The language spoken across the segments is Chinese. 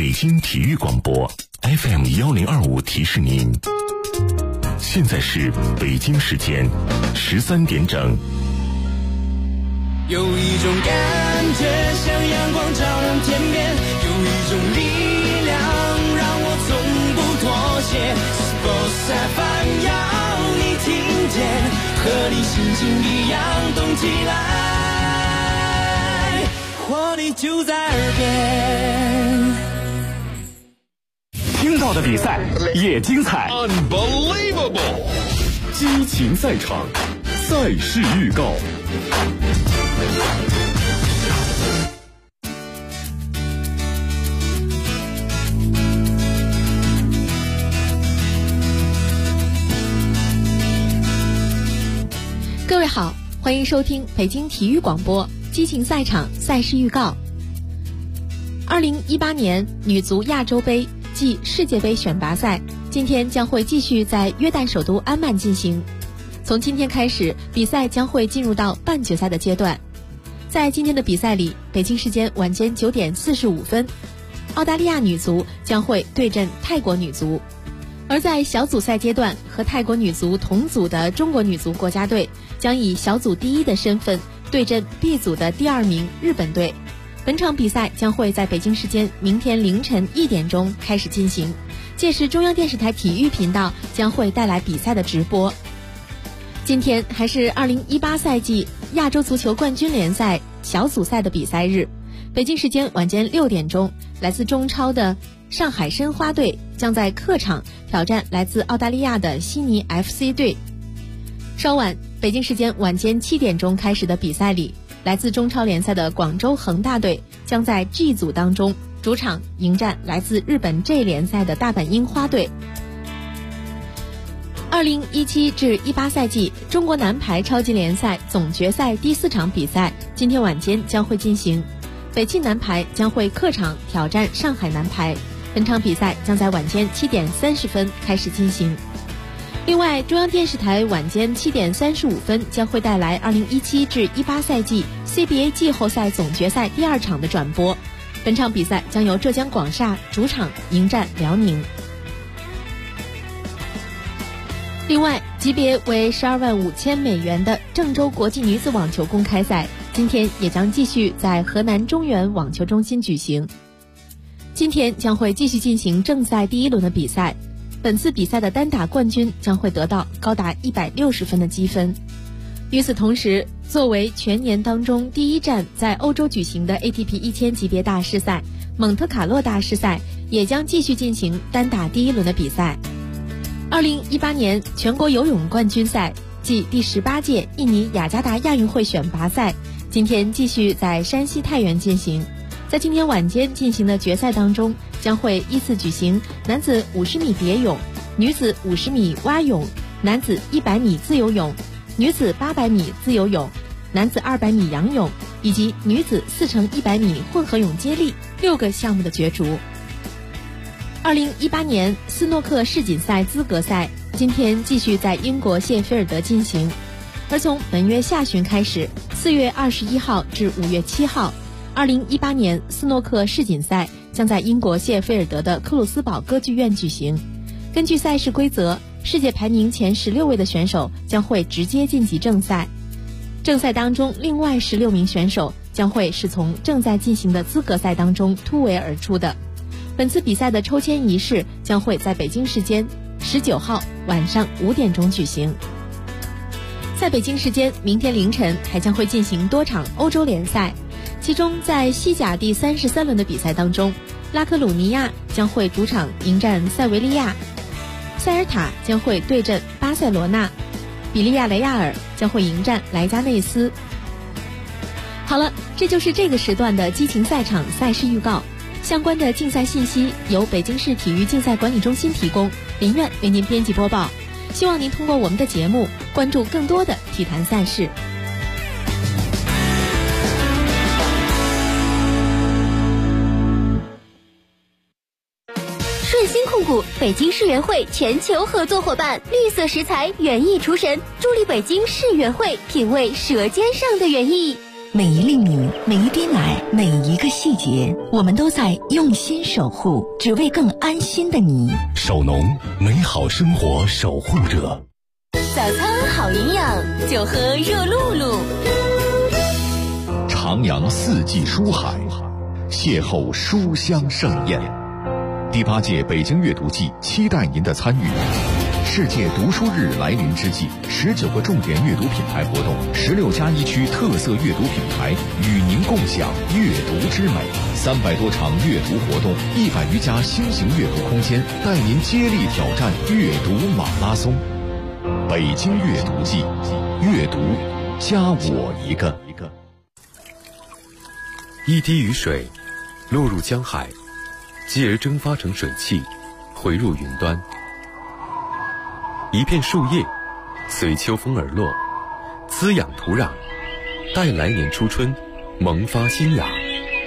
北京体育广播 FM1025提示您，现在是北京时间13点整。 有一种感觉像阳光照亮天边，有一种力量让我从不妥协。Sports FM 要你听见，和你心情一样动起来，活力就在耳边。 听到的比赛也精彩 Unbelievable 激情赛场，赛事预告。 各位好，欢迎收听北京体育广播激情赛场赛事预告。2018年女足亚洲杯暨世界杯选拔赛今天将会继续在约旦首都安曼进行。从今天开始，比赛将会进入到半决赛的阶段。在今天的比赛里，北京时间晚间9点45分，澳大利亚女足将会对阵泰国女足。而在小组赛阶段，和泰国女足同组的中国女足国家队将以小组第一的身份对阵 B 组的第2名日本队。本场比赛将会在北京时间明天凌晨1点钟开始进行，届时中央电视台体育频道将会带来比赛的直播。今天还是2018赛季亚洲足球冠军联赛小组赛的比赛日，北京时间晚间6点钟，来自中超的上海申花队将在客场挑战来自澳大利亚的悉尼 FC 队。稍晚，北京时间晚间7点钟开始的比赛里，来自中超联赛的广州恒大队将在 G 组当中主场迎战来自日本 J 联赛的大阪樱花队。2017至18赛季中国男排超级联赛总决赛第4场比赛今天晚间将会进行，北汽男排将会客场挑战上海男排，本场比赛将在晚间7点30分开始进行。另外，中央电视台晚间7点35分将会带来2017至18赛季 CBA 季后赛总决赛第2场的转播，本场比赛将由浙江广厦主场迎战辽宁。另外，级别为12万5千美元的郑州国际女子网球公开赛今天也将继续在河南中原网球中心举行。今天将会继续进行正赛第1轮的比赛，本次比赛的单打冠军将会得到高达160分的积分。与此同时，作为全年当中第一站在欧洲举行的 ATP 1000级别大师赛蒙特卡洛大师赛也将继续进行单打第1轮的比赛。2018年全国游泳冠军赛暨第18届印尼雅加达亚运会选拔赛今天继续在山西太原进行。在今天晚间进行的决赛当中，将会依次举行男子50米蝶泳、女子50米蛙泳、男子100米自由泳、女子800米自由泳、男子200米仰泳以及女子4×100米混合泳接力6个项目的角逐。2018年斯诺克世锦赛资格赛今天继续在英国谢菲尔德进行，而从本月下旬开始，4月21号至5月7号，2018年斯诺克世锦赛将在英国谢菲尔德的克鲁斯堡歌剧院举行。根据赛事规则，世界排名前16位的选手将会直接晋级正赛，正赛当中另外16名选手将会是从正在进行的资格赛当中突围而出的。本次比赛的抽签仪式将会在北京时间19号晚上5点钟举行。在北京时间明天凌晨还将会进行多场欧洲联赛，其中在西甲第33轮的比赛当中，拉科鲁尼亚将会主场迎战塞维利亚，塞尔塔将会对阵巴塞罗那，比利亚雷亚尔将会迎战莱加内斯。好了，这就是这个时段的激情赛场赛事预告。相关的竞赛信息由北京市体育竞赛管理中心提供，林苑为您编辑播报。希望您通过我们的节目关注更多的体坛赛事。 顺鑫控股北京世园会全球合作伙伴，绿色食材园艺厨神，助力北京世园会品味舌尖上的园艺。 每一粒米，每一滴奶，每一个细节，我们都在用心守护，只为更安心的你。 守农，美好生活守护者。 早餐好营养，就喝热露露。 徜徉四季书海，邂逅书香盛宴。第8届北京阅读季期待您的参与。世界读书日来临之际，19个重点阅读品牌活动，16+1区特色阅读品牌与您共享阅读之美，300多场阅读活动，100余家新型阅读空间，带您接力挑战阅读马拉松。北京阅读季，阅读加我一个。 一滴雨水落入江海，继而蒸发成水汽，回入云端。一片树叶随秋风而落，滋养土壤，待来年初春萌发新芽。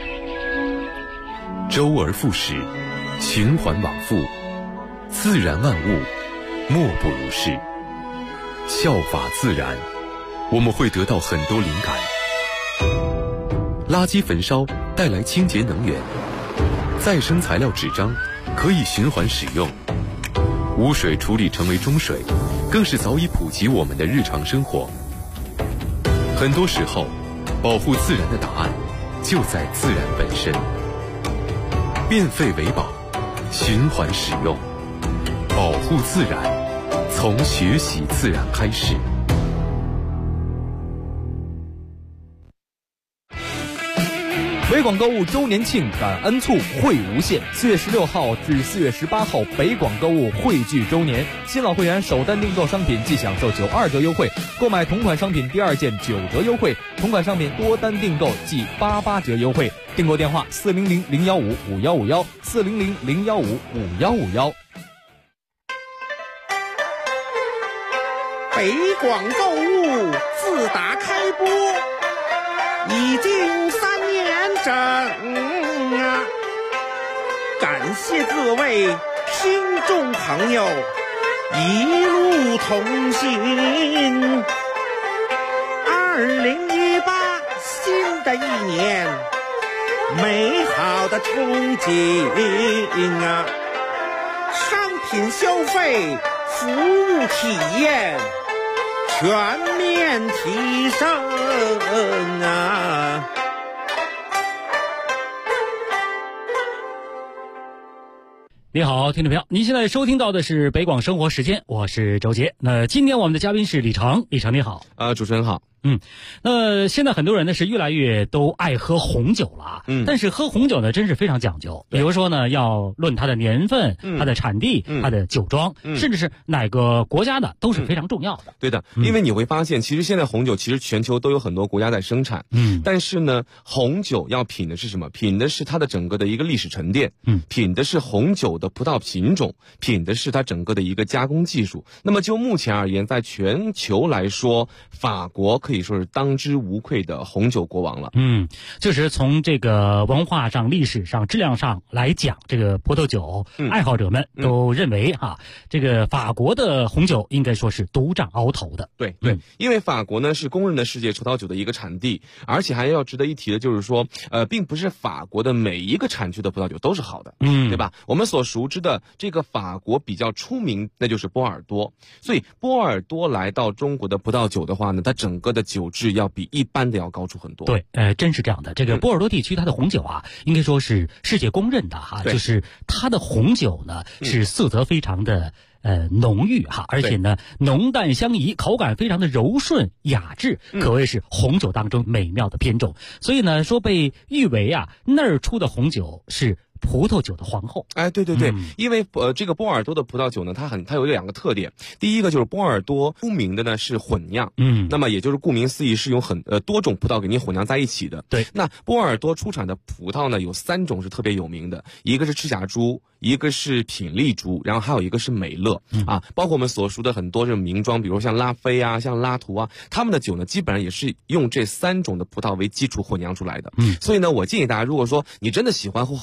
周而复始，循环往复，自然万物莫不如是。效法自然，我们会得到很多灵感。垃圾焚烧带来清洁能源，再生材料纸张可以循环使用，污水处理成为中水，更是早已普及我们的日常生活。很多时候，保护自然的答案就在自然本身。变废为宝，循环使用，保护自然，从学习自然开始。 北广购物周年庆感恩促惠无限，4月16号至4月18号，北广购物汇聚周年，新老会员首单订购商品即享受92折优惠，购买同款商品第2件9折优惠，同款商品多单订购即88折优惠。订购电话400-015-5151，400-015-5151。 北广购物自打开播已经3年整啊！感谢各位听众朋友一路同行。2018新的一年，美好的憧憬啊！商品消费，服务体验全面提升啊！ 你好，听众朋友，您现在收听到的是北广生活时间，我是周杰。那今天我们的嘉宾是李成，李成你好。 主持人好。 那现在很多人呢是越来越都爱喝红酒了啊，但是喝红酒呢真是非常讲究，比如说呢要论它的年份、它的产地、它的酒庄，甚至是哪个国家的都是非常重要的。 对的，因为你会发现，其实现在红酒其实全球都有很多国家在生产，但是呢，红酒要品的是什么？品的是它的整个的一个历史沉淀，品的是红酒的葡萄品种，品的是它整个的一个加工技术。那么就目前而言，在全球来说，法国可以说是当之无愧的红酒国王了。 就是从这个文化上、历史上、质量上来讲，这个葡萄酒爱好者们都认为这个法国的红酒应该说是独占鳌头的。 对，因为法国呢是公认的世界葡萄酒的一个产地，而且还要值得一提的就是说，并不是法国的每一个产区的葡萄酒都是好的，对吧？我们所熟知的这个法国比较出名，那就是波尔多。所以波尔多来到中国的葡萄酒的话呢，它整个的酒质要比一般的要高出很多。 对，真是这样的。这个波尔多地区它的红酒应该说是世界公认的就是它的红酒呢是色泽非常的浓郁而且呢浓淡相宜，口感非常的柔顺雅致，可谓是红酒当中美妙的品种。所以呢说被誉为那儿出的红酒是葡萄酒的皇后。 对，因为这个波尔多的葡萄酒呢，它有2个特点。第一个就是波尔多出名的呢是混酿，那么也就是顾名思义是用多种葡萄给你混酿在一起的。 对， 那波尔多出产的葡萄呢有3种是特别有名的，一个是赤甲珠，一个是品丽珠，然后还有一个是美乐包括我们所熟的很多这种名庄，比如像拉菲像拉图他们的酒呢基本上也是用这3种的葡萄为基础混酿出来的。所以呢我建议大家，如果说你真的喜欢喝红酒，或者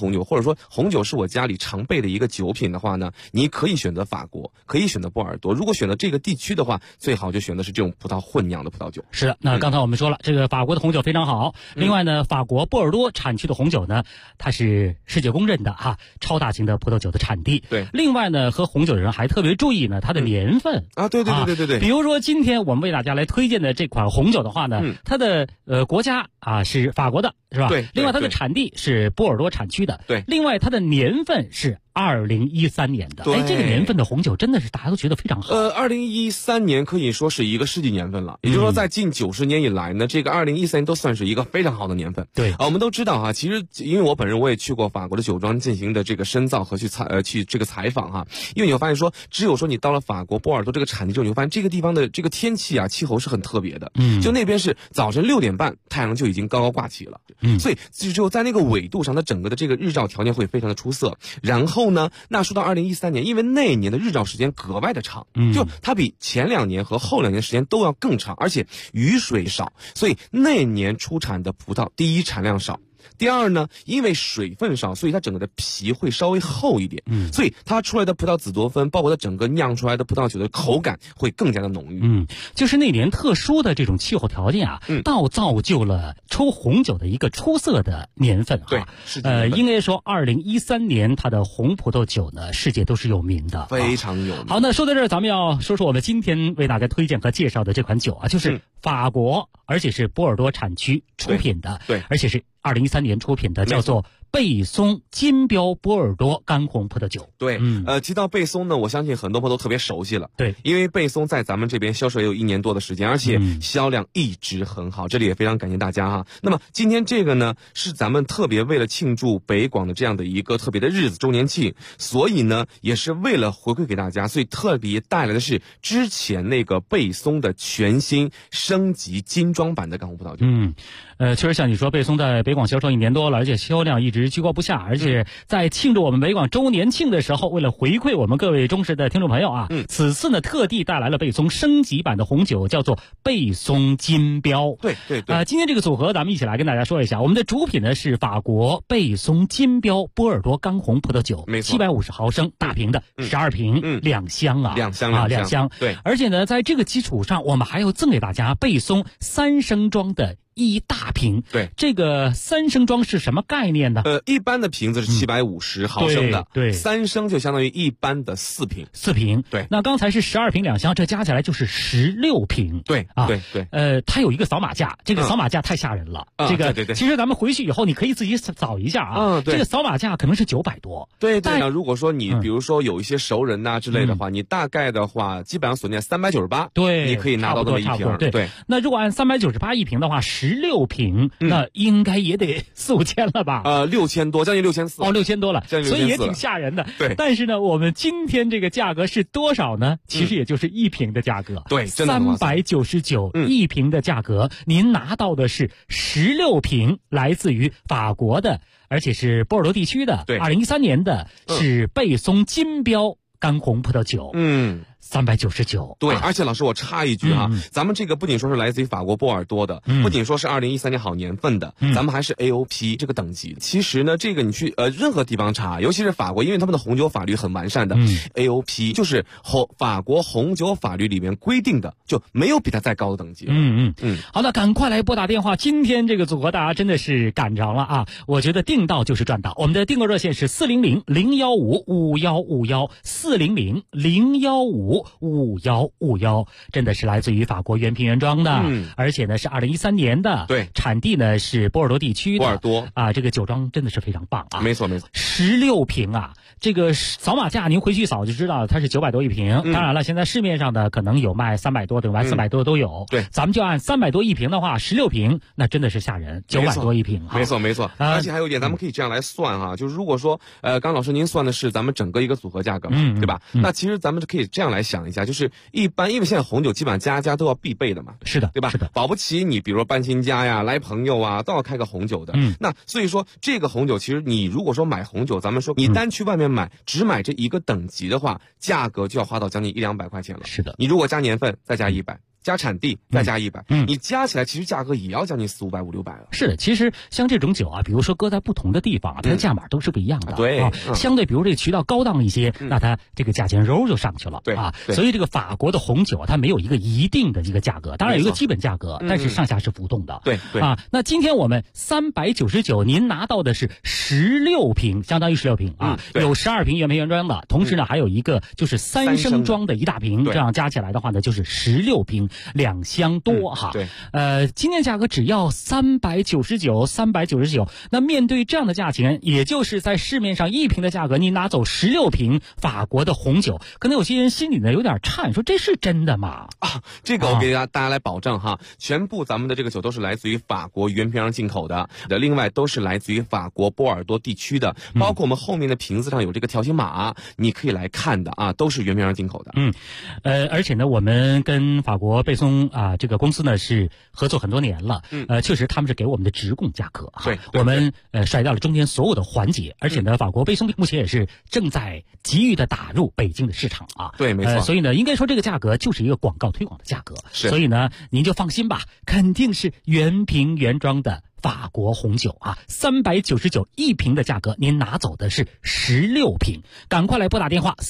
说红酒是我家里常备的一个酒品的话呢，你可以选择法国，可以选择波尔多。如果选择这个地区的话，最好就选的是这种葡萄混酿的葡萄酒。 是的，那刚才我们说了，这个法国的红酒非常好。另外呢，法国波尔多产区的红酒呢，它是世界公认的超大型的葡萄酒的产地。 对。 另外呢，喝红酒的人还特别注意呢，它的年份对。 比如说今天我们为大家来推荐的这款红酒的话呢，它的国家是法国的，是吧？ 对。 另外它的产地是波尔多产区的。 对。 另外它的年份是2013年的。 对。 这个年份的红酒真的是大家都觉得非常好。 2013年可以说是一个世纪年份了，也就是说在近90年以来呢，这个2013年都算是一个非常好的年份。 对。 我们都知道其实因为我本人我也去过法国的酒庄进行的这个深造和去这个采访因为你会发现说，只有说你到了法国波尔多这个产地之后，你会发现这个地方的这个天气气候是很特别的。就那边是早晨6点半太阳就已经高高挂起了。所以只有在那个纬度上，它整个的这个日照条件会非常的出色。然后呢，那说到2013年，因为那一年的日照时间格外的长，就它比前2年和后2年时间都要更长，而且雨水少，所以那年出产的葡萄，第一产量少。第二呢，因为水分少，所以它整个的皮会稍微厚一点，所以它出来的葡萄紫多酚，包括它整个酿出来的葡萄酒的口感会更加的浓郁。 就是那年特殊的这种气候条件造就了抽红酒的一个出色的年份。 对， 应该说2013年它的红葡萄酒呢，世界都是有名的， 非常有名。 好，那说到这儿，咱们要说说我们今天为大家推荐和介绍的这款酒就是法国，而且是波尔多产区出品的， 对， 而且是2013年出品的，叫做贝松金标波尔多干红葡萄酒。 对，提到贝松呢，我相信很多朋友都特别熟悉了。 对， 因为贝松在咱们这边销售也有1年多的时间，而且销量一直很好，这里也非常感谢大家那么今天这个呢，是咱们特别为了庆祝北广的这样的一个特别的日子周年庆，所以呢，也是为了回馈给大家，所以特别带来的是之前那个贝松的全新升级精装版的干红葡萄酒。 确实像你说，贝松在北广销售1年多了，而且销量一直居高不下，而且在庆祝我们北广周年庆的时候，为了回馈我们各位忠实的听众朋友此次呢特地带来了贝松升级版的红酒，叫做贝松金标。 对。 今天这个组合咱们一起来跟大家说一下，我们的主品呢是法国贝松金标波尔多干红葡萄酒， 没错 ，750毫升大瓶的，12瓶，2箱 2箱。对， 而且呢，在这个基础上，我们还要赠给大家贝松3升装的1大瓶。 对， 这个3升装是什么概念呢？ 一般的瓶子是750毫升的， 对 ，3升就相当于一般的4瓶。对， 那刚才是12瓶2箱，这加起来就是16瓶。 对。 它有一个扫码架，这个扫码架太吓人了。这个对， 其实咱们回去以后你可以自己扫一下对， 这个扫码架可能是900多。 对。那如果说你比如说有一些熟人之类的话，你大概的话基本上锁定398， 对， 你可以拿到这么一瓶。 对。那如果按398一瓶的话，16瓶，那应该也得4、5千了吧 ？6000多，将近6400。 6000多了，所以也挺吓人的。 对。 但是呢，我们今天这个价格是多少呢？其实也就是1瓶的价格。 对，真的 399，1瓶的价格，您拿到的是16瓶，来自于法国的，而且是波尔多地区的，2013年的，是贝松金标干红葡萄酒。399。 对，而且老师我插一句咱们这个不仅说是来自于法国波尔多的，不仅说是2013年好年份的，咱们还是 AOP 这个等级。其实呢，这个你去任何地方查，尤其是法国，因为他们的红酒法律很完善的，AOP 就是法国红酒法律里面规定的，就没有比它再高的等级。 好的，赶快来拨打电话，今天这个组合大家真的是赶着了我觉得订到就是赚到。我们的订购热线是400-015-5151，400-015-5151，真的是来自于法国原瓶原装的，而且呢是2013年的， 对， 产地呢是波尔多地区的， 波尔多这个酒庄真的是非常棒没错 ，16瓶这个扫码价您回去一扫就知道它是900多一瓶。当然了，现在市面上的可能有卖300多的，卖400多的都有。 对， 咱们就按300多一瓶的话，16瓶那真的是吓人，900多一瓶。 没错。而且还有一点，咱们可以这样来算就是如果说刚老师您算的是咱们整个一个组合价格对吧？那其实咱们就可以这样来想一下，就是一般因为现在红酒基本上家家都要必备的嘛， 是的， 对吧？ 是的， 保不齐你比如说搬新家呀，来朋友都要开个红酒的。那所以说这个红酒其实你如果说买红酒，咱们说你单去外面买，只买这一个等级的话，价格就要花到将近100-200块钱了。 是的， 你如果加年份再加100， 加产地再加100，你加起来其实价格也要将近400、500、600了。 是的，其实像这种酒啊，比如说搁在不同的地方啊，它的价码都是不一样的。 对， 相对比如这个渠道高档一些，那它这个价钱肉就上去了。 对啊，所以这个法国的红酒啊，它没有一个一定的一个价格，当然有一个基本价格，但是上下是浮动的。 对啊，那今天我们399，您拿到的是16瓶，相当于16瓶啊，有12瓶原瓶原装的，同时呢还有一个就是3升装的一大瓶，这样加起来的话呢就是16瓶，2箱多哈。 对， 今天价格只要399，那面对这样的价钱，也就是在市面上1瓶的价格，你拿走16瓶法国的红酒，可能有些人心里呢有点颤，说这是真的吗？ 啊，这个我给大家来保证哈，全部咱们的这个酒都是来自于法国原瓶上进口的，另外都是来自于法国波尔多地区的，包括我们后面的瓶子上有这个条形码，你可以来看的啊，都是原瓶上进口的。 而且呢，我们跟法国贝松啊这个公司呢是合作很多年了，确实他们是给我们的直供价格， 对， 我们甩掉了中间所有的环节，而且呢，法国贝松目前也是正在急于的打入北京的市场啊， 对，没错， 所以呢，应该说这个价格就是一个广告推广的价格，所以呢，您就放心吧，肯定是原瓶原装的法国红酒啊，3991瓶的价格，您拿走的是16瓶，赶快来拨打电话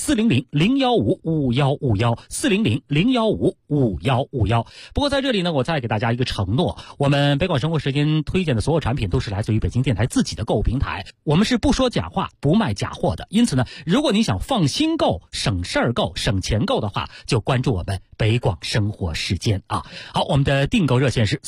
400-015-5151，400-015-5151。不过在这里呢，我再给大家一个承诺，我们北广生活时间推荐的所有产品都是来自于北京电台自己的购物平台，我们是不说假话、不卖假货的。因此呢，如果你想放心购、省事儿购、省钱购的话，就关注我们北广生活时间啊。好，我们的订购热线是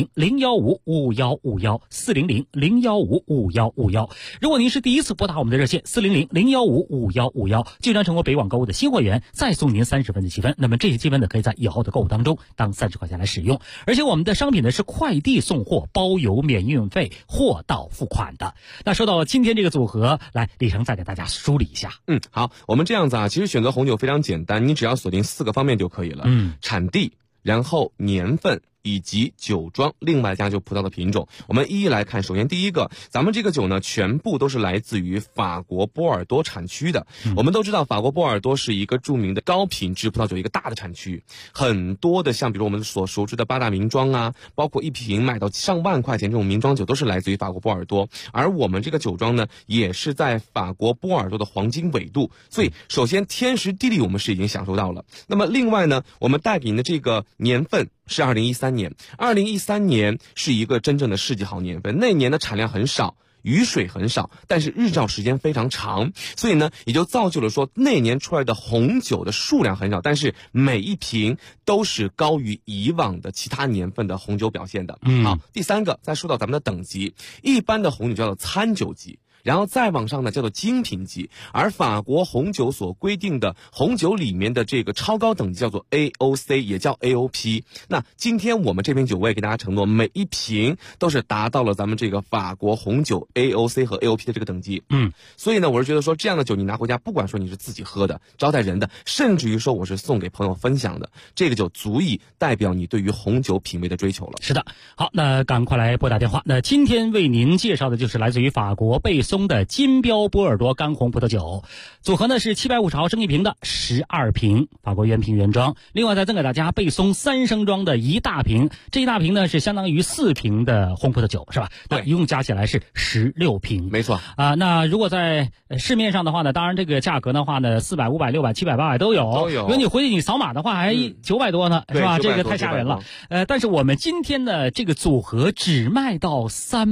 400-015-5151，400-015-5151。如果您是第一次拨打我们的热线400-015-5151，就将成为北广购物的新会员，再送您30分的积分。那么这些积分呢，可以在以后的购物当中当30块钱来使用。而且我们的商品呢是快递送货，包邮免运费，货到付款的。那说到今天这个组合，来李成再给大家梳理一下。 好，我们这样子啊，其实选择红酒非常简单，你只要锁定4个方面就可以了。产地，然后年份，以及酒庄，另外加就葡萄的品种，我们一一来看。首先第一个，咱们这个酒呢全部都是来自于法国波尔多产区的。我们都知道法国波尔多是一个著名的高品质葡萄酒一个大的产区，很多的像比如我们所熟知的8大名庄啊，包括一瓶卖到上万块钱这种名庄酒都是来自于法国波尔多。而我们这个酒庄呢也是在法国波尔多的黄金纬度，所以首先天时地利我们是已经享受到了。那么另外呢，我们带给您的这个年份是2013年，2013年是一个真正的世纪好年份，那年的产量很少，雨水很少，但是日照时间非常长，所以呢也就造就了说那年出来的红酒的数量很少，但是每一瓶都是高于以往的其他年份的红酒表现的。好，第三个再说到咱们的等级，一般的红酒叫做餐酒级，然后再往上呢叫做精品级，而法国红酒所规定的红酒里面的这个超高等级叫做 AOC， 也叫 AOP。 那今天我们这瓶酒我也给大家承诺，每一瓶都是达到了咱们这个法国红酒 AOC 和 AOP 的这个等级。所以呢我是觉得说这样的酒你拿回家，不管说你是自己喝的、招待人的，甚至于说我是送给朋友分享的，这个酒足以代表你对于红酒品味的追求了。 是的，好，那赶快来拨打电话。那今天为您介绍的就是来自于法国贝松的金标波尔多干红葡萄酒，组合呢是750毫升一瓶的12瓶法国原瓶原装，另外再赠给大家贝松3升装的一大瓶，这一大瓶呢是相当于4瓶的红葡萄酒，是吧？ 对， 一共加起来是16瓶。 没错啊，那如果在市面上的话呢，当然这个价格的话呢，400、500、600、700、800都有。如果你回去你扫码的话，还900多呢，是吧？这个太吓人了。但是我们今天的这个组合只卖到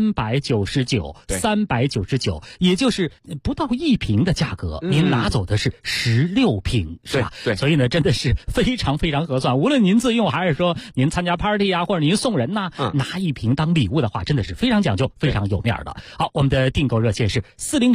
399，也就是不到1瓶的价格，您拿走的是16瓶，是吧？ 对， 所以呢，真的是非常非常合算。无论您自用还是说您参加 party 啊，或者您送人呐，拿1瓶当礼物的话，真的是非常讲究、非常有面的。好，我们的订购热线是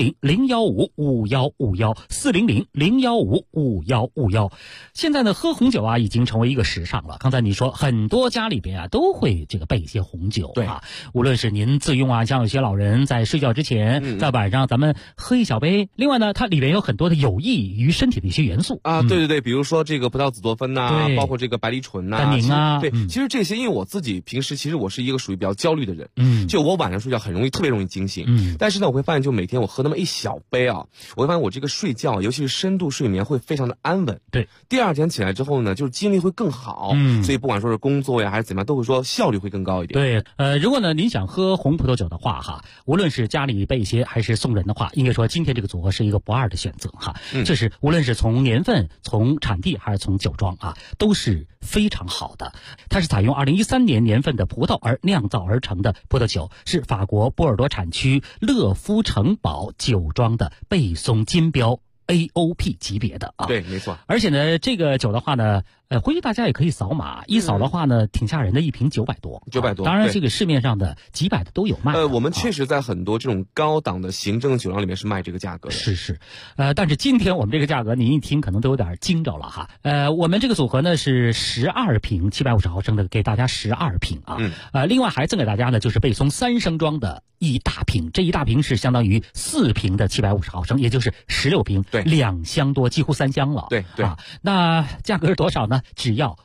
400-015-5151，400-015-5151。现在呢，喝红酒啊，已经成为一个时尚了。刚才你说很多家里边啊，都会这个备一些红酒啊，无论是您自用啊，像有些老人在睡觉之前，在在晚上咱们喝一小杯。另外呢，它里面有很多的有益于身体的一些元素啊，对对对，比如说这个葡萄紫多酚呐，包括这个白藜醇呐、 单宁啊， 对，其实这些，因为我自己平时其实我是一个属于比较焦虑的人，就我晚上睡觉特别容易惊醒，但是呢，我会发现就每天我喝那么一小杯啊，我会发现我这个睡觉，尤其是深度睡眠会非常的安稳， 对， 第二天起来之后呢，就是精力会更好，所以不管说是工作呀还是怎么样，都会说效率会更高一点。 对，如果呢您想喝红葡萄酒的话哈，无论是家里备一些还是送人的话，应该说今天这个组合是一个不二的选择哈。确实，无论是从年份、从产地还是从酒庄啊，都是非常好的。它是采用2013年年份的葡萄而酿造而成的葡萄酒，是法国波尔多产区乐夫城堡酒庄的贝松金标 AOP 级别的啊。 对，没错。 而且呢，这个酒的话呢，回去大家也可以扫码，一扫的话呢，挺吓人的，一瓶900多。 900多。 当然，这个市面上的几百的都有卖。 我们确实在很多这种高档的行政酒庄里面是卖这个价格的。 是，但是今天我们这个价格，您一听可能都有点惊着了哈。我们这个组合呢是12瓶750毫升的，给大家12瓶啊。另外还赠给大家呢就是贝松3升装的一大瓶，这一大瓶是相当于4瓶的750毫升，也就是16瓶，对，2箱多，几乎3箱了。 对啊， 那价格是多少呢？只要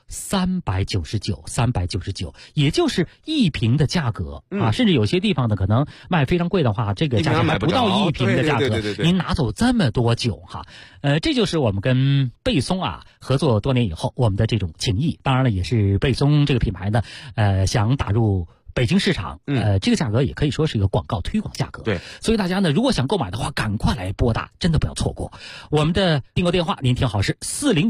399，也就是一瓶的价格啊，甚至有些地方呢可能卖非常贵的话，这个价钱还不到一瓶的价格，您拿走这么多酒哈，这就是我们跟贝松啊合作多年以后我们的这种情谊。当然了，也是贝松这个品牌呢，想打入北京市场，这个价格也可以说是一个广告推广价格。 对， 所以大家呢，如果想购买的话，赶快来拨打，真的不要错过。我们的订购电话，您听好是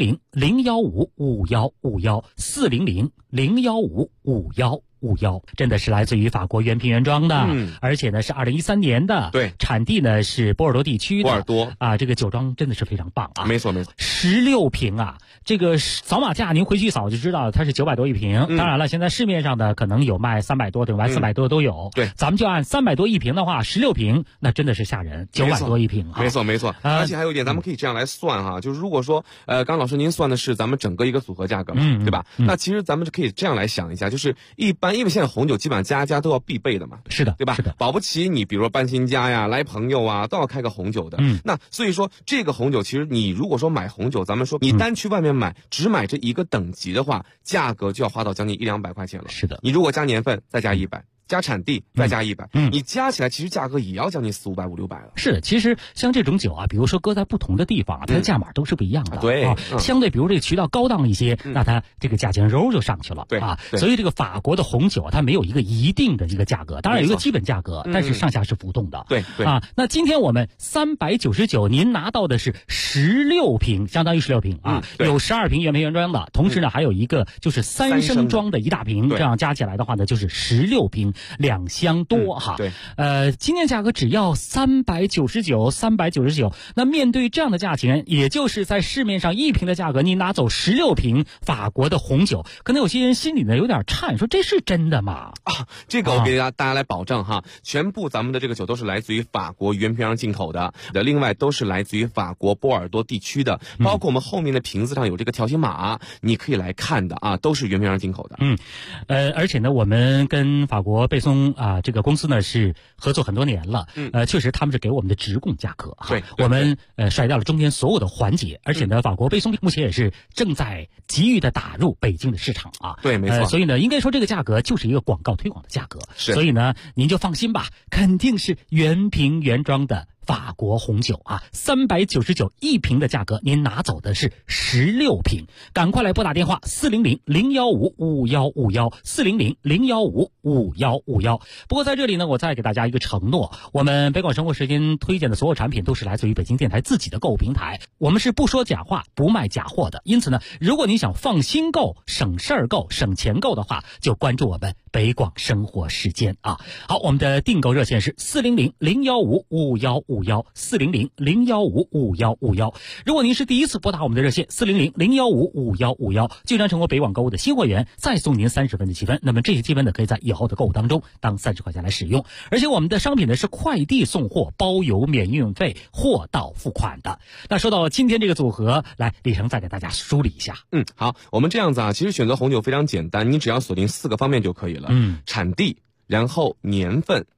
400-015-5151，400-015-5151，真的是来自于法国原瓶原装的，而且呢是2013年的， 对， 产地呢是波尔多地区的， 波尔多啊，这个酒庄真的是非常棒啊， 没错 ，16瓶啊，这个扫码价您回去一扫就知道，它是900多一瓶。当然了，现在市面上的可能有卖300多的，卖400多都有。 对， 咱们就按300多一瓶的话，16瓶那真的是吓人，900多一瓶。 没错，而且还有一点，咱们可以这样来算哈，就是如果说刚老师您算的是咱们整个一个组合价格嘛，对吧？那其实咱们就可以这样来想一下，就是一般因为现在红酒基本上家家都要必备的嘛， 是的， 对吧？ 是的， 保不齐你比如说搬新家呀，来朋友啊，都要开个红酒的。那所以说这个红酒，其实你如果说买红酒，咱们说你单去外面买，只买这一个等级的话，价格就要花到将近100-200块钱了。 是的， 你如果加年份再加100。加产地再加100，你加起来其实价格也要将近400-500-600了。 是，其实像这种酒啊，比如说搁在不同的地方啊，它的价码都是不一样的。 对啊，相对比如这个渠道高档一些，那它这个价钱揉就上去了。 对啊，所以这个法国的红酒它没有一个一定的一个价格，当然有一个基本价格，但是上下是浮动的。 对啊，那今天我们399，您拿到的是16瓶，相当于16瓶啊，有12瓶原瓶原装的，同时呢还有一个就是3升装的一大瓶，这样加起来的话呢就是16瓶2箱多哈。 对， 今天价格只要399，那面对这样的价钱，也就是在市面上一瓶的价格，你拿走16瓶法国的红酒，可能有些人心里呢有点颤，说这是真的吗？ 啊，这个我给大家来保证哈，全部咱们的这个酒都是来自于法国原瓶进口的，另外都是来自于法国波尔多地区的，包括我们后面的瓶子上有这个条形码，你可以来看的啊，都是原瓶进口的。 而且呢，我们跟法国贝松这个公司呢是合作很多年了，确实他们是给我们的直供价格哈。 对， 我们甩掉了中间所有的环节，而且呢，法国贝松目前也是正在急于的打入北京的市场啊。 对，没错。 所以呢，应该说这个价格就是一个广告推广的价格。 是。 所以呢，您就放心吧，肯定是原瓶原装的法国红酒啊，399一瓶的价格，您拿走的是16瓶，赶快来拨打电话400-015-5151，400-015-5151。不过在这里呢，我再给大家一个承诺，我们北广生活时间推荐的所有产品都是来自于北京电台自己的购物平台，我们是不说假话，不卖假货的。因此呢，如果你想放心购、省事儿购、省钱购的话，就关注我们北广生活时间啊。好，我们的订购热线是400-015-5151，400-015-5151。如果您是第一次拨打我们的热线400-015-5151，就将成为北广购物的新会员，再送您30分的积分。那么这些积分呢，可以在以后的购物当中当30块钱来使用。而且我们的商品呢是快递送货，包邮免运费，货到付款的。那说到今天这个组合，来李成再给大家梳理一下。 好，我们这样子啊，其实选择红酒非常简单，你只要锁定4个方面就可以了。产地，然后年份，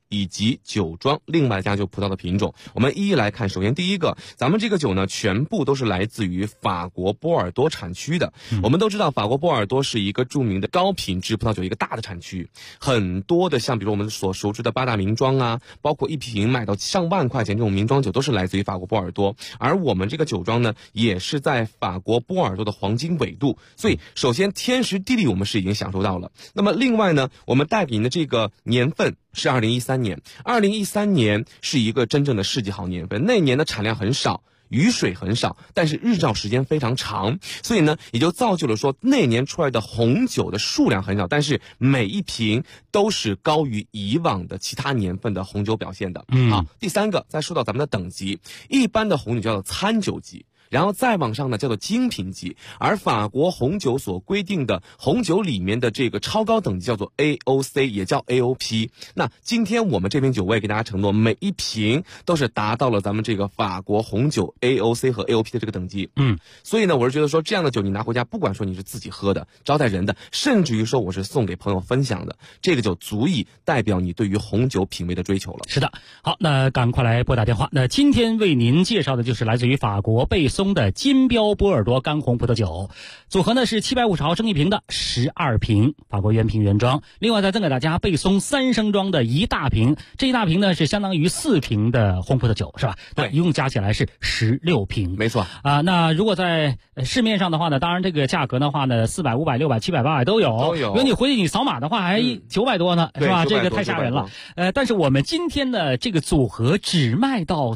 以及酒庄，另外加就葡萄的品种。我们一一来看。首先第一个，咱们这个酒呢，全部都是来自于法国波尔多产区的。我们都知道，法国波尔多是一个著名的高品质葡萄酒一个大的产区，很多的像比如我们所熟知的八大名庄啊，包括一瓶卖到上万块钱这种名庄酒，都是来自于法国波尔多。而我们这个酒庄呢，也是在法国波尔多的黄金纬度，所以首先天时地利我们是已经享受到了。那么另外呢，我们带给您的这个年份是2013年，2013年是一个真正的世纪好年份，那年的产量很少，雨水很少，但是日照时间非常长，所以呢，也就造就了说那年出来的红酒的数量很少，但是每一瓶都是高于以往的其他年份的红酒表现的。好，第三个，再说到咱们的等级，一般的红酒叫做餐酒级，然后再往上呢叫做精品级，而法国红酒所规定的红酒里面的这个超高等级叫做 AOC， 也叫 AOP。那今天我们这瓶酒我也给大家承诺，每一瓶都是达到了咱们这个法国红酒 AOC 和 AOP 的这个等级。所以呢，我是觉得说这样的酒你拿回家，不管说你是自己喝的、招待人的，甚至于说我是送给朋友分享的，这个就足以代表你对于红酒品味的追求了。 是的，好，那赶快来拨打电话。那今天为您介绍的就是来自于法国贝松的金标波尔多干红葡萄酒，组合呢是750毫升一瓶的12瓶法国原瓶原装，另外再赠给大家贝松3升装的一大瓶，这一大瓶呢是相当于4瓶的红葡萄酒，是吧？ 对， 一共加起来是16瓶。 没错啊，那如果在市面上的话呢，当然这个价格的话呢，400、500、600、700、800都有。如果你回去你扫码的话，还900多呢，是吧？这个太吓人了。但是我们今天的这个组合只卖到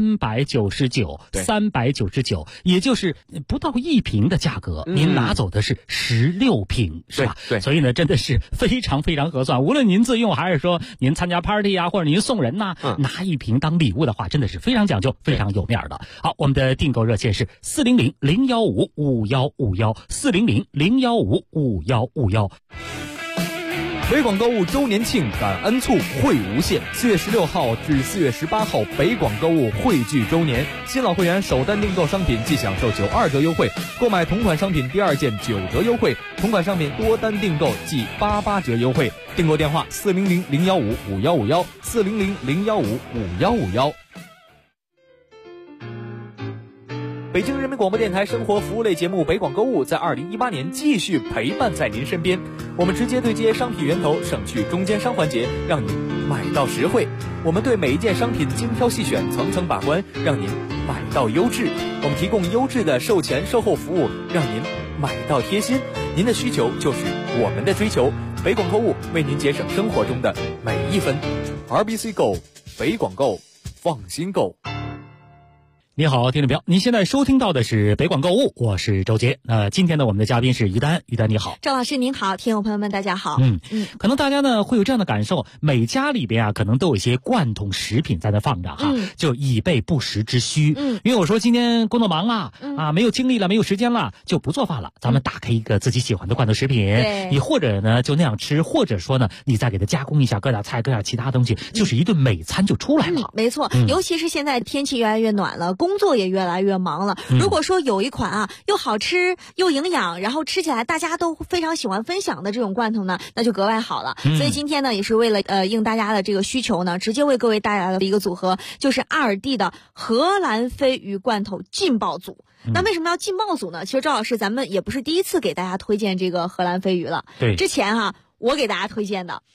399，399，也就是不到1瓶的价格，您拿走的是16瓶，是吧？ 对， 所以呢，真的是非常非常合算。无论您自用还是说您参加 party 啊，或者您送人呐，拿一瓶当礼物的话，真的是非常讲究、非常有面的。好，我们的订购热线是400-015-5151，400-015-5151。 北广购物周年庆感恩促惠无限，4月16号至4月18号，北广购物汇聚周年，新老会员首单订购商品即享受92折优惠，购买同款商品第二件9折优惠，同款商品多单订购即88折优惠。订购电话400-015-5151，400-015-5151。北京人民广播电台生活服务类节目北广购物在2018年继续陪伴在您身边，我们直接对接商品源头，省去中间商环节，让您买到实惠。我们对每一件商品精挑细选，层层把关，让您买到优质。我们提供优质的售前售后服务，让您买到贴心。您的需求就是我们的追求，北广购物为您节省生活中的每一分。RBC Go， 北广购，放心购。 你好，听众朋友，您现在收听到的是北广购物，我是周杰。今天呢，我们的嘉宾是于丹，于丹你好。 赵老师您好，听友朋友们大家好。 可能大家呢会有这样的感受，每家里边啊可能都有一些罐头食品在那放着哈，就以备不时之需。因为我说今天工作忙了没有精力了，没有时间了，就不做饭了，咱们打开一个自己喜欢的罐头食品，你或者呢就那样吃，或者说呢你再给它加工一下，搁点菜，搁点其他东西，就是一顿美餐就出来了。 没错，尤其是现在天气越来越暖了，工作也越来越忙了。如果说有一款又好吃又营养，然后吃起来大家都非常喜欢分享的这种罐头呢，那就格外好了。所以今天呢，也是为了应大家的这个需求呢，直接为各位带来了一个组合，就是阿尔蒂的荷兰飞鱼罐头劲爆组。那为什么要劲爆组呢？其实赵老师咱们也不是第一次给大家推荐这个荷兰飞鱼了。 对， 之前我给大家推荐的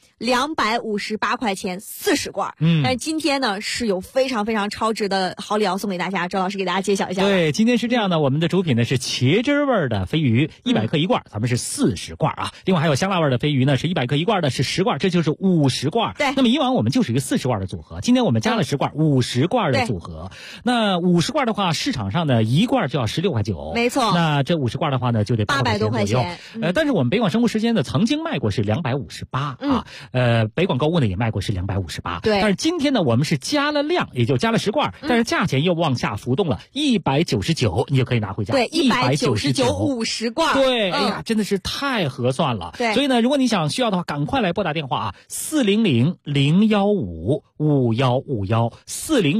258块钱40罐，但是今天呢是有非常非常超值的好礼要送给大家，周老师给大家揭晓一下。 对，今天是这样的，我们的主品呢是茄汁味的飞鱼，100克一罐，咱们是40罐啊。另外还有香辣味的飞鱼呢是100克一罐的，是10罐，这就是50罐。 对， 那么以往我们就是一个40罐的组合，今天我们加了10罐，50罐的组合。那50罐的话，市场上呢一罐就要16块9， 没错。 那这50罐的话呢就得 800多块钱。 但是我们北广生活时间呢曾经卖过是258啊，北广购物呢也卖过是258， 对。 但是今天呢，我们是加了量，也就加了10罐，但是价钱又往下浮动了，199，你就可以拿回家。 对，199 50罐。 对，哎呀，真的是太合算了。 对， 所以呢，如果你想需要的话，赶快来拨打电话400-015-5151，400-015-5151。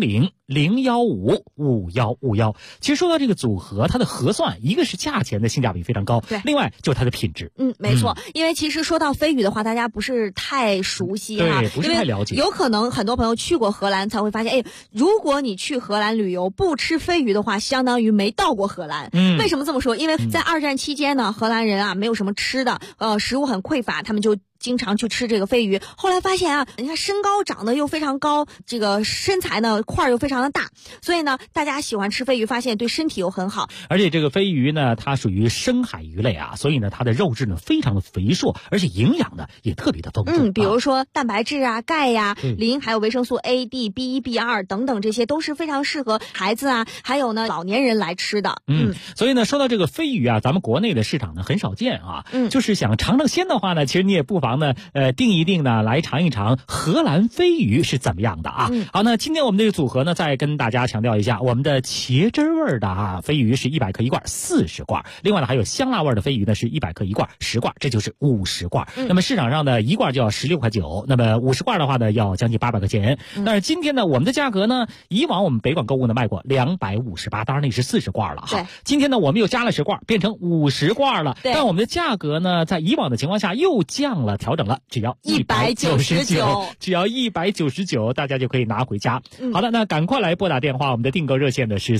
0150155151。其实说到这个组合，它的核算，一个是价钱的性价比非常高， 对， 另外就是它的品质。 没错，因为其实说到飞鱼的话，大家不是太熟悉哈， 对，不是太了解。 有可能很多朋友去过荷兰才会发现，如果你去荷兰旅游不吃飞鱼的话，相当于没到过荷兰。为什么这么说？因为在二战期间呢，荷兰人啊没有什么吃的，食物很匮乏，他们就经常去吃这个飞鱼。后来发现啊，你看身高长得又非常高，这个身材呢块又非常的大，所以呢大家喜欢吃飞鱼，发现对身体又很好。 而且这个飞鱼呢，它属于深海鱼类啊，所以呢它的肉质呢非常的肥硕，而且营养呢也特别的丰富。 比如说蛋白质啊、钙呀、磷，还有维生素 A、D、B1、B2 等等，这些都是非常适合孩子啊，还有呢老年人来吃的。 所以呢说到这个飞鱼啊，咱们国内的市场呢很少见啊。就是想尝尝鲜的话呢，其实你也不妨呢定一定呢来尝一尝荷兰飞鱼是怎么样的啊。好，那今天我们这个组合呢再跟大家强调一下，我们的茄汁味的飞鱼是100克一罐40罐，另外呢还有香辣味的飞鱼呢是100克一罐10罐，这就是50罐。那么市场上的一罐就要16块9，那么50罐的话呢要将近800块钱。但是今天呢我们的价格呢，以往我们北广购物呢卖过258，当然那是40罐了哈。今天呢我们又加了10罐，变成50罐了。但我们的价格呢在以往的情况下又降了，调整了，只要199，只要199，大家就可以拿回家。好的，那赶快来拨打电话，我们的订购热线的是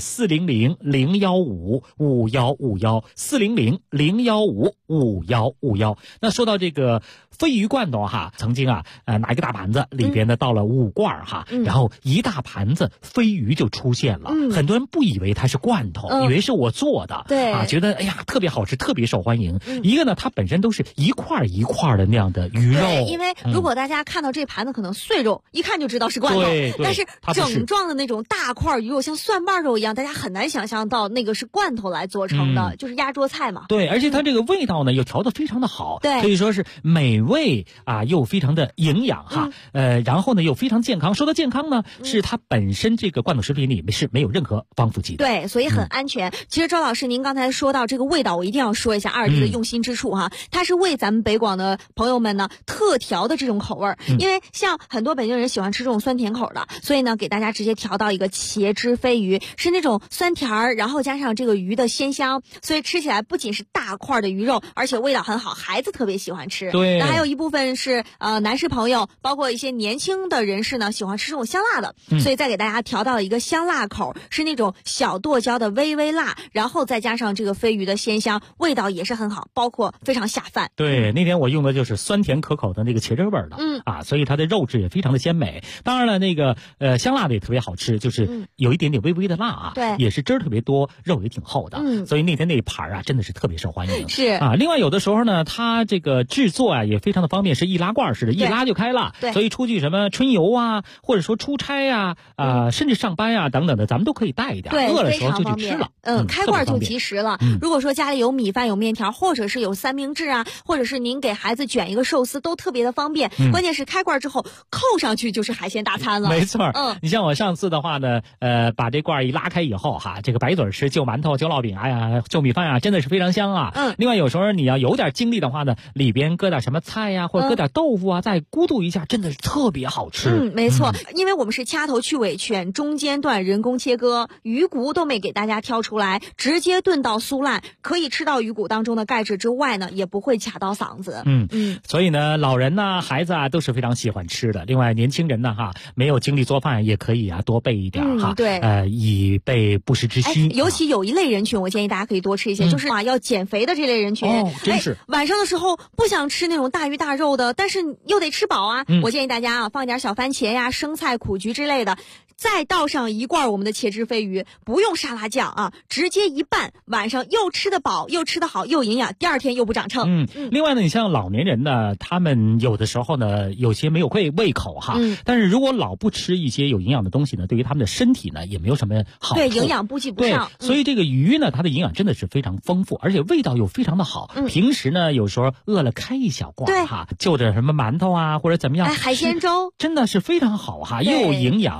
400-015-5151，400-015-5151。那说到这个飞鱼罐头哈，曾经啊拿一个大盘子，里边呢倒了5罐哈，然后一大盘子飞鱼就出现了。很多人不以为它是罐头，以为是我做的， 对啊，觉得哎呀特别好吃，特别受欢迎。一个呢它本身都是一块一块的那样的鱼肉， 对，因为如果大家看到这盘子可能碎肉，一看就知道是罐头，但是整状的那种大块鱼肉像蒜瓣肉一样，大家很难想象到那个是罐头来做成的，就是压桌菜嘛。 对，而且它这个味道呢又调得非常的好， 对， 可以说是美味啊，又非常的营养哈，然后呢又非常健康。说到健康呢，是它本身这个罐头食品里面是没有任何防腐剂的， 对，所以很安全。其实周老师您刚才说到这个味道，我一定要说一下2D的用心之处哈，它是为咱们北广的朋友们呢特调的这种口味，因为像很多北京人喜欢吃这种酸甜口的，所以呢给大家直接调到一个茄汁飞鱼，是那种酸甜儿，然后加上这个鱼的鲜香，所以吃起来不仅是大块的鱼肉，而且味道很好，孩子特别喜欢吃。 对， 那还有一部分是男士朋友，包括一些年轻的人士呢喜欢吃这种香辣的，所以再给大家调到一个香辣口，是那种小剁椒的微微辣，然后再加上这个飞鱼的鲜香，味道也是很好，包括非常下饭。 对，那天我用的就是酸甜可口的那个茄汁味的，所以它的肉质也非常的鲜美。当然了，那个香辣的也特别好吃，就是有一点点微微的辣啊， 对， 也是汁儿特别多，肉也挺厚的，所以那天那一盘啊真的是特别受欢迎。 是啊，另外有的时候呢，它这个制作啊也非常的方便，是易拉罐式的，一拉就开了。 对， 所以出去什么春游啊，或者说出差啊，甚至上班啊等等的，咱们都可以带一点，饿的时候就去吃了。 开罐就及时了。如果说家里有米饭、有面条，或者是有三明治啊，或者是您给孩子卷一个寿司，都特别的方便。关键是开罐之后扣上去就是海鲜大餐了。 没错，你像我上次的话呢，把这罐一拉开以后哈，这个白嘴吃就馒头、就烙饼呀、就米饭啊，真的是非常香啊。另外有时候你要有点精力的话呢，里边搁点什么菜呀，或者搁点豆腐啊，再咕嘟一下，真的是特别好吃。 没错，因为我们是掐头去尾，选中间段人工切割，鱼骨都没给大家挑出来，直接炖到酥烂，可以吃到鱼骨当中的钙质之外呢，也不会卡到嗓子。 所以呢，老人呐、孩子啊都是非常喜欢吃的。另外年轻人呢没有精力做饭也可以啊多备一点哈。 对， 以备不时之需。 尤其有一类人群，我建议大家可以多吃一些，就是要减肥的这类人群。 真是晚上的时候不想吃那种大鱼大肉的，但是又得吃饱啊。我建议大家放一点小番茄呀、生菜、苦菊之类的，再倒上一罐我们的茄汁飞鱼，不用沙拉酱啊，直接一拌，晚上又吃得饱，又吃得好，又营养，第二天又不长秤。 另外呢，你像老年人呢，他们有的时候呢，有些没有胃口哈，但是如果老不吃一些有营养的东西呢，对于他们的身体呢，也没有什么好处。 对，营养补给不上。 所以这个鱼呢，它的营养真的是非常丰富，而且味道又非常的好。平时呢，有时候饿了开一小罐就着什么馒头啊，或者怎么样， 海鲜粥真的是非常好哈，又营养又美味。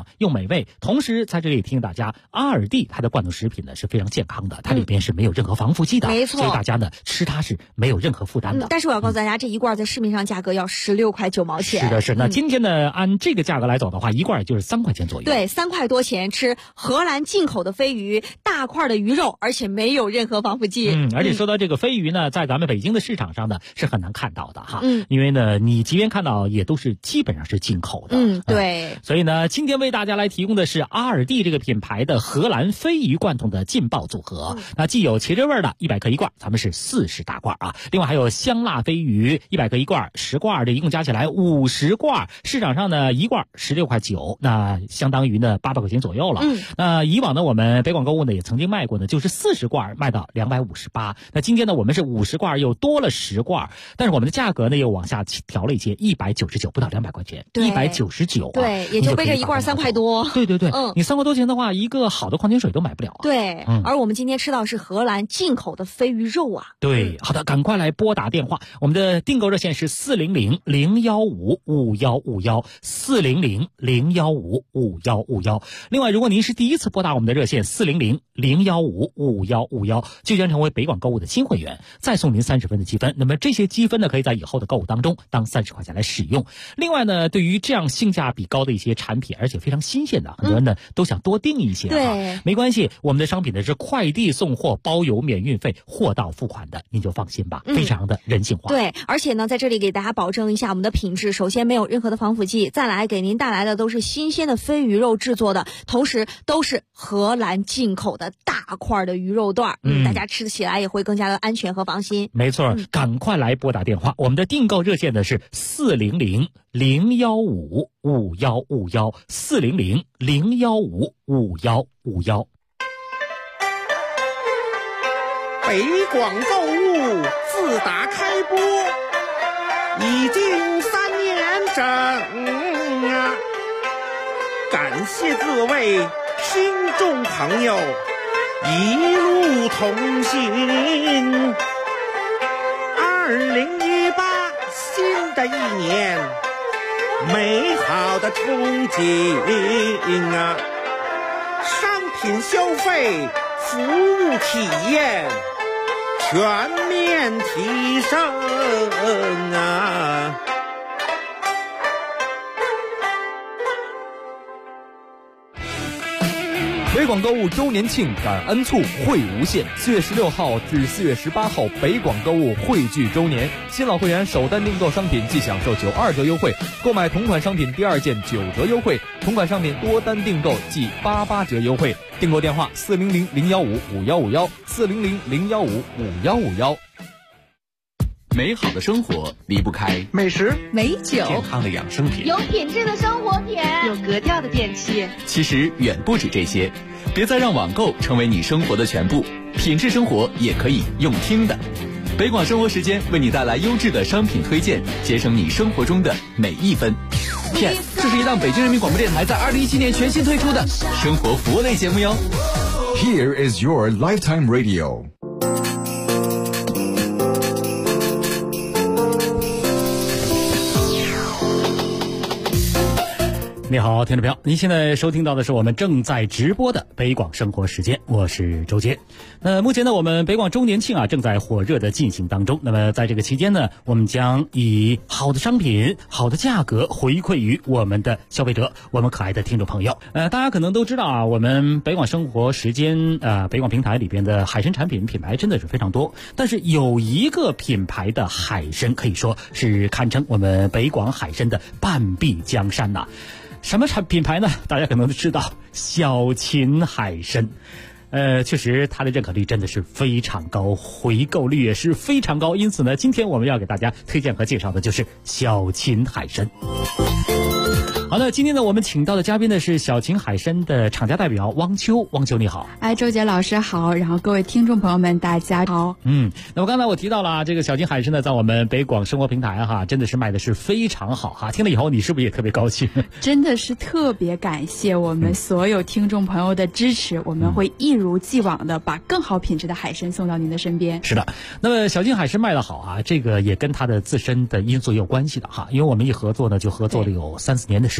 美味。同时在这里提醒大家，阿尔蒂它的罐头食品呢是非常健康的，它里边是没有任何防腐剂的， 没错， 所以大家呢吃它是没有任何负担的。 但是我要告诉大家，这一罐在市面上价格要16块9毛钱。 是的，是。那今天呢，按这个价格来走的话，一罐也就是3块钱左右。 对，3块多钱吃荷兰进口的飞鱼，大块的鱼肉，而且没有任何防腐剂。 而且说到这个飞鱼呢，在咱们北京的市场上呢是很难看到的哈。因为呢，你即便看到也都是基本上是进口的。 对。 所以呢，今天为大家来提供的是阿尔蒂这个品牌的荷兰飞鱼罐头的劲爆组合。那既有茄汁味的100克一罐，咱们是40大罐啊。另外还有香辣飞鱼100克一罐，10罐，这一共加起来50罐。市场上呢一罐16块9，那相当于呢800块钱左右了。那以往呢我们北广购物呢也曾经卖过呢，就是40罐卖到258。那今天呢我们是50罐又多了10罐，但是我们的价格呢又往下调了一些，199，不到200块钱，199。 对，也就背着一罐3块多。 对，你3块多钱的话，一个好的矿泉水都买不了啊。 对，而我们今天吃到是荷兰进口的飞鱼肉啊。 对，好的，赶快来拨打电话，我们的订购热线是400-015-5151，400-015-5151。另外，如果您是第一次拨打我们的热线400-015-5151，就将成为北广购物的新会员，再送您30分的积分。那么这些积分呢，可以在以后的购物当中当30块钱来使用。另外呢，对于这样性价比高的一些产品，而且非常新鲜的，很多人呢都想多订一些。 对， 没关系，我们的商品呢是快递送货，包邮免运费，货到付款的，您就放心吧，非常的人性化。 对，而且呢，在这里给大家保证一下我们的品质，首先没有任何的防腐剂，再来给您带来的都是新鲜的飞鱼肉制作的，同时都是荷兰进口的大块的鱼肉段，大家吃起来也会更加的安全和放心。 没错，赶快来拨打电话，我们的订购热线呢是400-015-5151，400-015-5151。 北广购物自打开播已经3年整啊，感谢各位听众朋友一路同行。2018新的一年，美好的憧憬啊，商品消费，服务体验全面提升啊！ 北广购物周年庆感恩促惠无限，4月16号至4月18号，北广购物汇聚周年，新老会员首单订购商品即享受92折优惠，购买同款商品第2件9折优惠，同款商品多单订购即88折优惠。订购电话400-015-5151，400-015-5151。 美好的生活离不开美食、 美酒、 健康的养生品、 有品质的生活品、 有格调的电器。 其实远不止这些，别再让网购成为你生活的全部，品质生活也可以用听的。北广生活时间为你带来优质的商品推荐，节省你生活中的每一分。PS， 这是一档北京人民广播电台在2017年全新推出的生活服务类节目哟。 Here is your lifetime radio。 你好，听众朋友，您现在收听到的是我们正在直播的北广生活时间，我是周杰。目前呢，我们北广周年庆正在火热的进行当中。那么在这个期间呢，我们将以好的商品、好的价格回馈于我们的消费者，我们可爱的听众朋友。大家可能都知道我们北广生活时间北广平台里边的海参产品品牌真的是非常多，但是有一个品牌的海参可以说是堪称我们北广海参的半壁江山呐。什么品牌呢？大家可能都知道，小秦海参。确实它的认可率真的是非常高，回购率也是非常高，因此呢，今天我们要给大家推荐和介绍的就是小秦海参。好的，今天呢，我们请到的嘉宾呢是小秦海参的厂家代表汪秋。汪秋你好。 周杰老师好，然后各位听众朋友们大家好。 那么刚才我提到了这个小秦海参呢，在我们北广生活平台真的是卖的是非常好听了以后你是不是也特别高兴？ 真的是特别感谢我们所有听众朋友的支持，我们会一如既往的把更好品质的海参送到您的身边。 是的，那么小秦海参卖得好这个也跟它的自身的因素也有关系的因为我们一合作呢就合作了有3-4年的时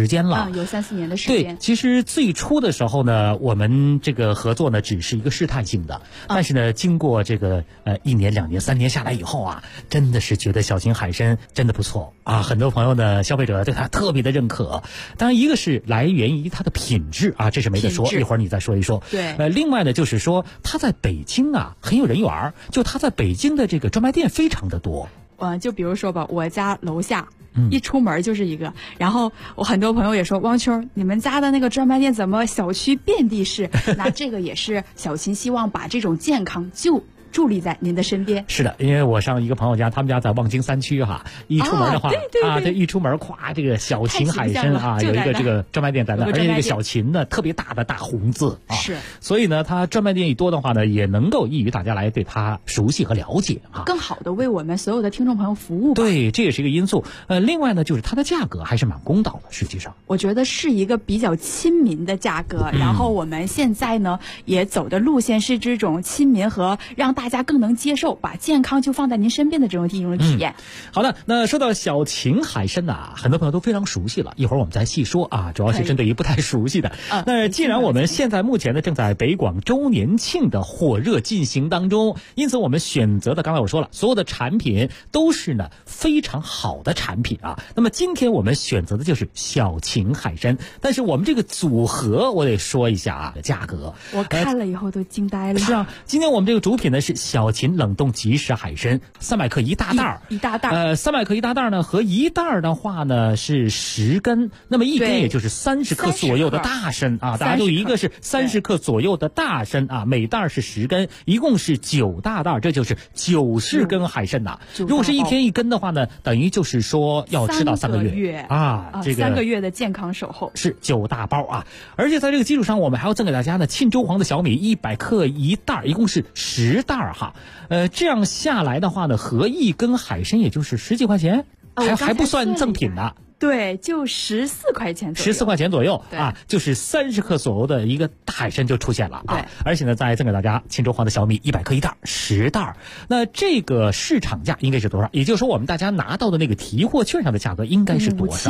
时间了， 有3-4年的时间。 对，其实最初的时候呢，我们这个合作呢只是一个试探性的，但是呢，经过这个1年、2年、3年下来以后啊，真的是觉得小秦海参真的不错啊，很多朋友呢，消费者对它特别的认可。当然，一个是来源于它的品质啊，这是没得说，一会儿你再说一说。 对， 另外呢，就是说它在北京啊很有人缘，就它在北京的这个专卖店非常的多。 就比如说吧，我家楼下。一出门就是一个，然后我很多朋友也说，汪秋，你们家的那个专卖店怎么小区遍地是？那这个也是小秦希望把这种健康就伫立在您的身边。 是的，因为我上一个朋友家，他们家在望京3区哈，一出门的话对， 一出门咵，这个小秦海参啊，有一个这个专卖店在那，而且这个小秦呢特别大的大红字啊， 是， 所以呢，它专卖店一多的话呢，也能够益于大家来对它熟悉和了解啊， 更好的为我们所有的听众朋友服务吧。 对，这也是一个因素。另外呢，就是它的价格还是蛮公道的，实际上我觉得是一个比较亲民的价格。然后我们现在呢也走的路线是这种亲民和让大家更能接受，把健康就放在您身边的这种体验。 好的，那说到小秦海参啊，很多朋友都非常熟悉了，一会儿我们再细说啊，主要是针对于不太熟悉的。那既然我们现在目前呢正在北广周年庆的火热进行当中，因此我们选择的，刚才我说了，所有的产品都是呢非常好的产品啊。那么今天我们选择的就是小秦海参，但是我们这个组合我得说一下啊，价格我看了以后都惊呆了。 是啊，今天我们这个主品呢是小秦冷冻即食海参，300克一大袋一大袋。 300克一大袋呢，和一袋的话呢是10根，那么一根也就是30克左右的大参啊。大家就一个是30克左右的大参啊，每袋是10根，一共是9大袋，这就是90根海参呐。如果是1天1根的话呢，等于就是说要吃到3个月啊，这个 3个月的健康守候是9大包啊。而且在这个基础上，我们还要赠给大家呢沁州黄的小米100克一袋，一共是10袋哈。这样下来的话呢，合1根海参也就是10几块钱，还不算赠品呢。 对，就14块钱左右 ，14块钱左右啊，就是30克左右的一个大海参就出现了啊。而且呢，再赠给大家沁州黄的小米100克一袋，10袋。那这个市场价应该是多少？也就是说，我们大家拿到的那个提货券上的价格应该是多少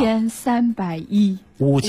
？5310。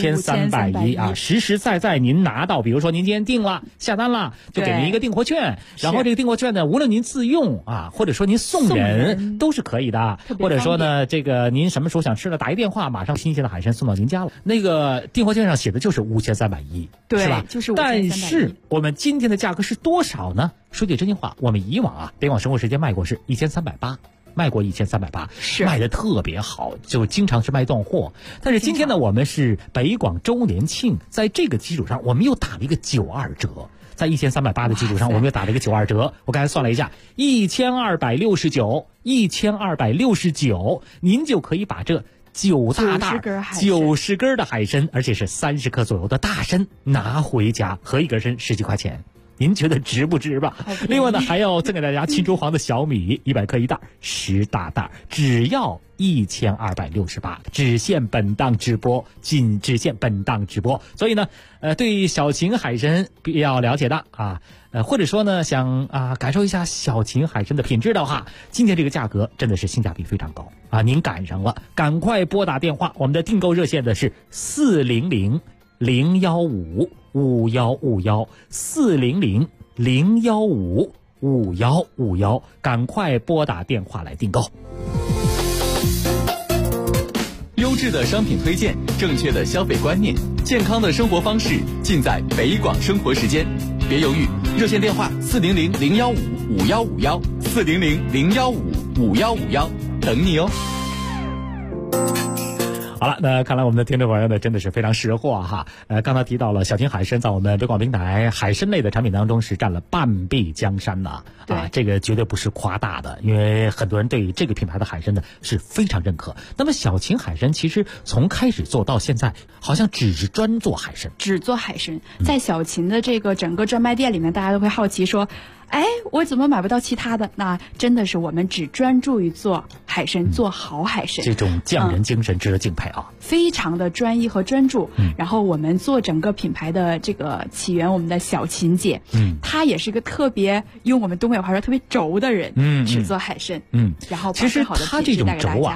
5310啊，实实在在您拿到，比如说您今天订了下单了，就给您一个订货券，然后这个订货券呢，无论您自用啊，或者说您送人都是可以的，或者说呢，这个您什么时候想吃了，打一电话，马上新鲜的海参送到您家了。那个订货券上写的就是5310， 对， 是吧？ 就是5310。 但是我们今天的价格是多少呢？说句真心话，我们以往啊，北广生活时间卖过是1380。卖过1380，是卖的特别好，就经常是卖断货。但是今天呢，我们是北广周年庆，在这个基础上，我们又打了一个92折，在1380的基础上，我们又打了一个92折。我刚才算了一下，1269，您就可以把这9大袋90根的海参，而且是30克左右的大参拿回家，合1根参10几块钱。您觉得值不值吧？另外呢，还要赠给大家沁州黄的小米100克一袋，10大袋，只要1268，只限本档直播，只限本档直播。所以呢，对小秦海参比较了解的啊，或者说呢想感受一下小秦海参的品质的话，今天这个价格真的是性价比非常高啊！您赶上了，赶快拨打电话，我们的订购热线的是400-015-5151，400-015-5151，赶快拨打电话来订购。 优质的商品推荐，正确的消费观念，健康的生活方式，尽在北广生活时间。别犹豫，热线电话400-015-5151，400-015-5151，等你哦。 好了，那看来我们的听众朋友呢真的是非常识货哈。刚才提到了小秦海参在我们北广平台海参类的产品当中是占了半壁江山呐，这个绝对不是夸大的，因为很多人对这个品牌的海参呢是非常认可。那么小秦海参其实从开始做到现在，好像只是专做海参， 在小秦的这个整个专卖店里面，大家都会好奇说，哎，我怎么买不到其他的？那真的是我们只专注于做海参，做好海参， 这种匠人精神值得敬佩啊， 非常的专一和专注。然后我们做整个品牌的这个起源，我们的小秦姐，她也是一个特别用我们东北话说特别轴的人，只做海参，然后其实她这种轴啊，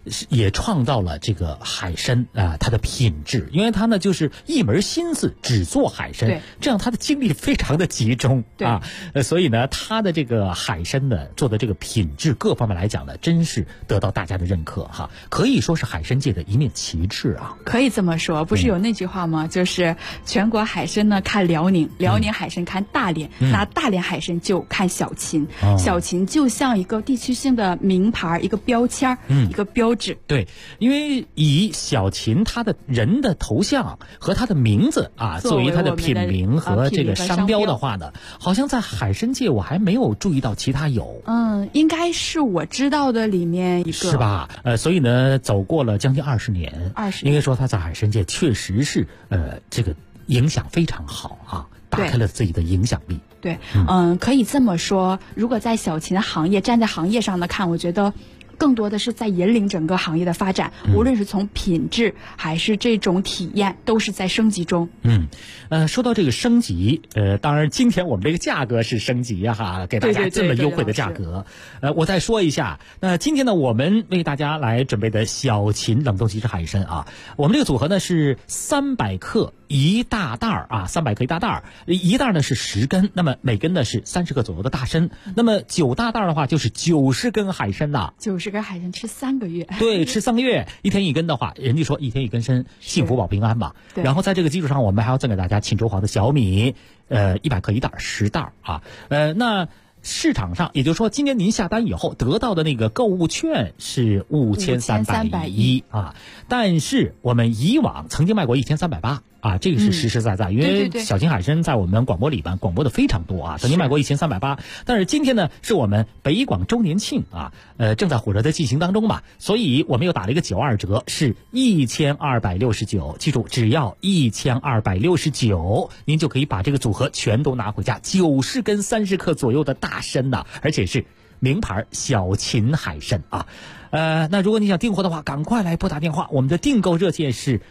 也创造了这个海参它的品质，因为它呢就是一门心思只做海参，这样它的精力非常的集中啊，所以呢它的这个海参呢做的这个品质各方面来讲呢，真是得到大家的认可哈，可以说是海参界的一面旗帜啊。 可以这么说，不是有那句话吗？就是全国海参呢看辽宁，辽宁海参看大连，那大连海参就看小秦，小秦就像一个地区性的名牌，一个标签，一个标志。 对，因为以小秦他的人的头像和他的名字作为他的品名和这个商标的话呢，好像在海参界我还没有注意到其他有。 应该是我知道的里面一个， 是吧？所以呢，走过了将近20年，应该说他在海参界确实是这个影响非常好啊，打开了自己的影响力。 对，可以这么说。如果在小秦行业站在行业上的看，我觉得更多的是在引领整个行业的发展，无论是从品质还是这种体验，都是在升级中。 说到这个升级，当然今天我们这个价格是升级哈，给大家这么优惠的价格。我再说一下，那今天呢，我们为大家来准备的小秦冷冻即食海参啊，我们这个组合呢是300克一大袋啊，300克一大袋，一袋呢是10根，那么每根呢是30克左右的大参，那么9大袋的话就是90根海参呐。 90根海参吃3个月， 对，吃3个月，1天1根的话，人家说1天1根参，幸福保平安嘛。然后在这个基础上，我们还要赠给大家沁州黄的小米，100克一袋，10袋啊。那市场上，也就是说，今年您下单以后得到的那个购物券是5310啊，但是我们以往曾经卖过1380啊，这个是实实在在，因为小秦海参在我们广播里边广播的非常多啊，曾经卖过1380，但是今天呢是我们北广周年庆啊，正在火热的进行当中嘛，所以我们又打了一个92折，是1269，记住只要1269，您就可以把这个组合全都拿回家，90根30克左右的大参呐，而且是名牌小秦海参啊。那如果你想订货的话，赶快来拨打电话，我们的订购热线是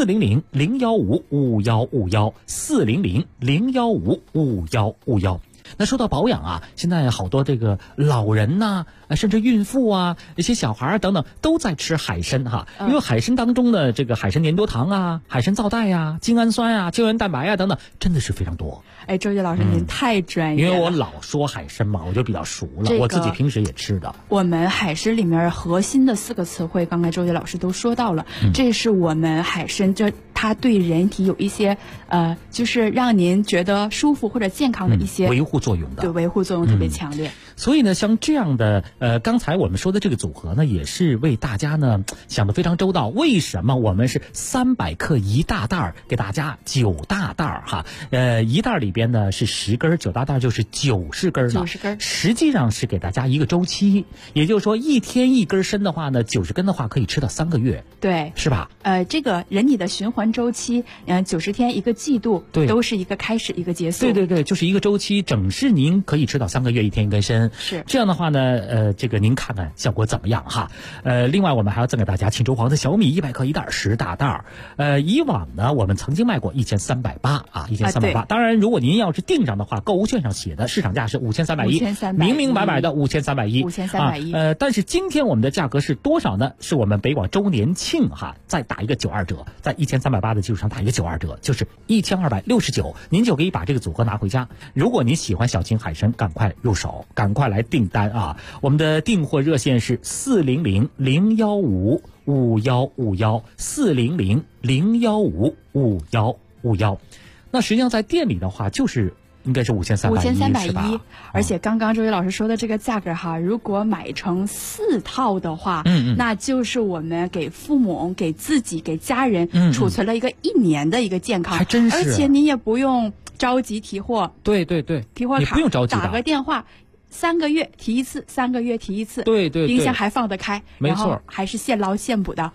400-015-5151，400-015-5151。那说到保养啊，现在好多这个老人呐，甚至孕妇啊，一些小孩等等都在吃海参哈，因为海参当中的这个海参粘多糖啊、海参皂苷啊、精氨酸啊、胶原蛋白啊等等，真的是非常多。 周杰老师您太专业了， 因为我老说海参嘛，我就比较熟了，我自己平时也吃的。 我们海参里面核心的4个词汇，刚才周杰老师都说到了，这是我们海参就它对人体有一些就是让您觉得舒服或者健康的一些维护作用的， 对，维护作用特别强烈。 所以呢，像这样的刚才我们说的这个组合呢，也是为大家呢想得非常周到。为什么我们是300克一大袋给大家9大袋哈？一袋里边呢是10根，9大袋就是90根了。90根，实际上是给大家一个周期，也就是说1天1根参的话呢，90根的话可以吃到3个月， 对， 是吧？ 这个人体的循环周期，90天一个季度，都是一个开始一个结束。 对，就是一个周期，整是您可以吃到3个月，1天1根参。 是这样的话呢，这个您看看效果怎么样哈？另外我们还要赠给大家沁州黄的小米100克一袋，10大袋。以往呢我们曾经卖过1380啊，1380。当然，如果您要是订上的话，购物券上写的市场价是5310，明明白白的5310。但是今天我们的价格是多少呢？是我们北广周年庆哈，再打一个92折，在1380的基础上打一个92折，就是1269，您就可以把这个组合拿回家。如果您喜欢小秦海参，赶快入手，赶快来订单啊！我们的订货热线是400-015-5151，400-015-5151。那实际上在店里的话，就是应该是5310， 而且刚刚周宇老师说的这个价格哈，如果买成4套的话，那就是我们给父母、给自己、给家人储存了一个1年的一个健康， 还真是。 而且你也不用着急提货， 对， 提货卡你不用着急， 打个电话。3个月提一次，3个月提一次， 对， 冰箱还放得开， 没错， 然后还是现捞现补的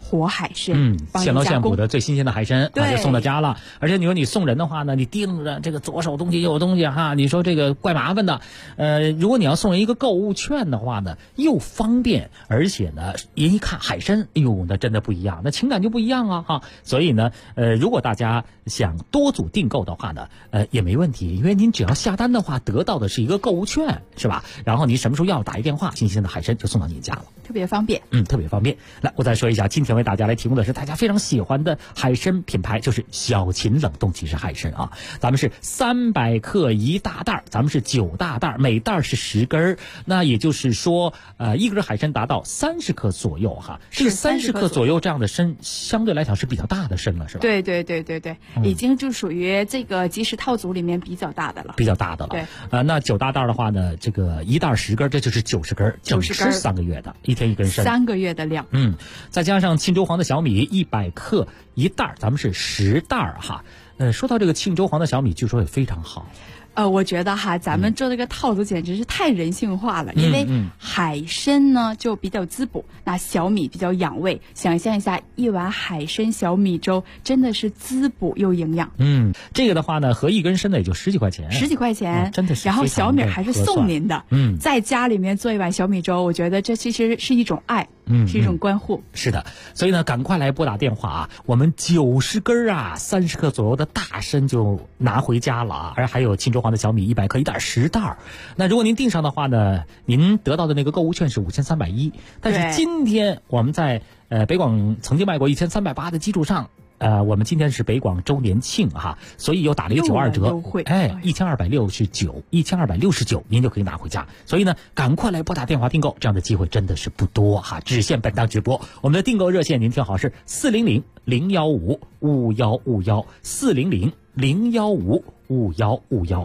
活海参， 现捞现捕的最新鲜的海参就送到家了。而且你说你送人的话呢，你盯着这个左手东西右手东西哈，你说这个怪麻烦的。如果你要送人一个购物券的话呢，又方便，而且呢，人一看海参，哎呦，那真的不一样，那情感就不一样啊哈。所以呢，如果大家想多组订购的话呢，也没问题，因为您只要下单的话，得到的是一个购物券，是吧？然后你什么时候要打一电话，新鲜的海参就送到你家了， 特别方便。 特别方便。来，我再说一下，今天为大家来提供的是大家非常喜欢的海参品牌，就是小秦冷冻即食海参啊。咱们是300克一大袋，咱们是9大袋，每袋是10根，那也就是说，一根海参达到30克左右哈。这个30克左右这样的参，相对来讲是比较大的参了，是吧？ 对，已经就属于这个即食套组里面比较大的了。 比较大的了。 对。 那9大袋的话呢，这个一袋10根，这就是90根，整吃3个月的，一天一根参 ，3个月的量。 再加上庆州黄的小米100克一袋，咱们是10袋哈。说到这个庆州黄的小米，据说也非常好。 我觉得哈，咱们做这个套组简直是太人性化了，因为海参呢就比较滋补，那小米比较养胃。想象一下，一碗海参小米粥真的是滋补又营养。 这个的话呢，合一根参的也就10几块钱 ，10几块钱， 真的是。 然后小米还是送您的，在家里面做一碗小米粥，我觉得这其实是一种爱。是一种关护。 是的，所以呢，赶快来拨打电话啊！我们90根啊，30克左右的大参就拿回家了啊！而还有庆州黄的小米100克一袋10袋。那如果您订上的话呢，您得到的那个购物券是5310，但是今天我们在北广曾经卖过1380的基础上。我们今天是北广周年庆哈，所以又打了一个92折，1269，1269，您就可以拿回家。所以呢，赶快来拨打电话订购，这样的机会真的是不多哈，只限本档直播。我们的订购热线您听好是400-015-5151，400-015-5151。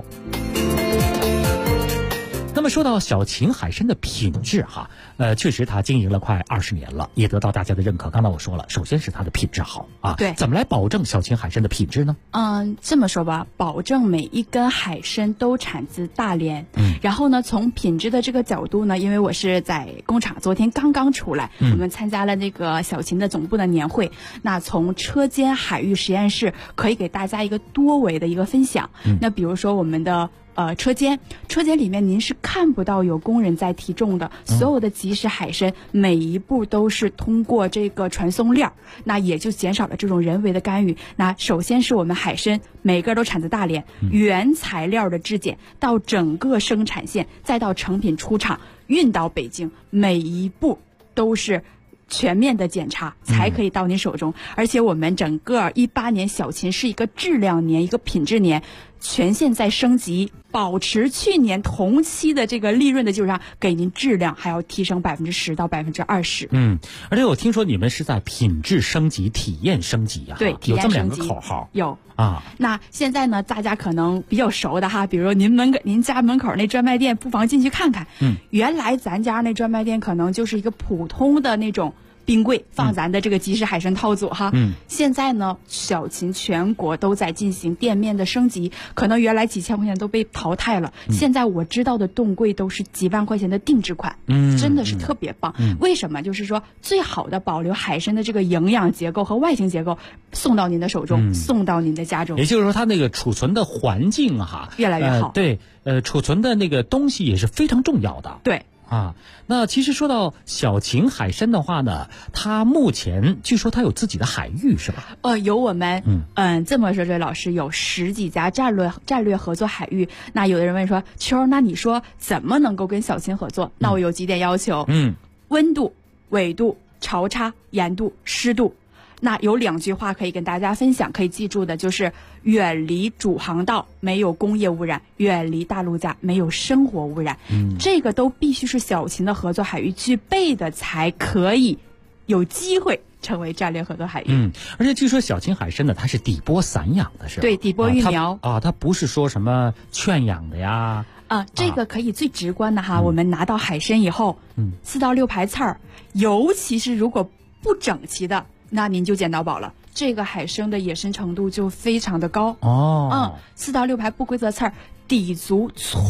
那么说到小秦海参的品质哈，确实它经营了快20年了，也得到大家的认可。刚才我说了，首先是它的品质好啊。 对， 怎么来保证小秦海参的品质呢？ 这么说吧，保证每一根海参都产自大连。然后呢，从品质的这个角度呢，因为我是在工厂，昨天刚刚出来，我们参加了那个小秦的总部的年会。那从车间海域实验室可以给大家一个多维的一个分享。那比如说我们的。车间里面您是看不到有工人在提重的，所有的即食海参每一步都是通过这个传送链，那也就减少了这种人为的干预。那首先是我们海参每个都产自大连，原材料的质检到整个生产线，再到成品出厂运到北京，每一步都是全面的检查才可以到您手中。而且我们整个18年小秦是一个质量年，一个品质年，全线在升级，保持去年同期的这个利润的基础上，给您质量还要提升10%到20%。 而且我听说你们是在品质升级、体验升级啊。 对，体验升级有这么2个口号。 有啊。 那现在呢，大家可能比较熟的哈，比如您家门口那专卖店，不妨进去看看。原来咱家那专卖店可能就是一个普通的那种冰柜放咱的这个即食海参套组哈。现在呢，小秦全国都在进行店面的升级，可能原来几千块钱都被淘汰了，现在我知道的冻柜都是几万块钱的定制款，真的是特别棒。为什么？就是说最好的保留海参的这个营养结构和外形结构，送到您的手中，送到您的家中。 也就是说，它那个储存的环境哈， 越来越好。 对，储存的那个东西也是非常重要的。 对。 那其实说到小秦海参的话呢，它目前据说它有自己的海域是吧？ 有我们这么说，这位老师有10几家战略合作海域。那有的人问说，秋儿，那你说怎么能够跟小秦合作？那我有几点要求。温度、纬度、潮差、盐度、湿度。那有2句话可以跟大家分享，可以记住的就是远离主航道，没有工业污染；远离大陆架，没有生活污染。这个都必须是小秦的合作海域具备的，才可以有机会成为战略合作海域。 而且据说小秦海参呢，它是底波散养的，是吧？ 对，底波育苗它不是说什么圈养的呀。 这个可以最直观的哈，我们拿到海参以后，4到6排刺儿，尤其是如果不整齐的，那您就捡到宝了。这个海参的野生程度就非常的高。4到6排不规则刺儿，底足粗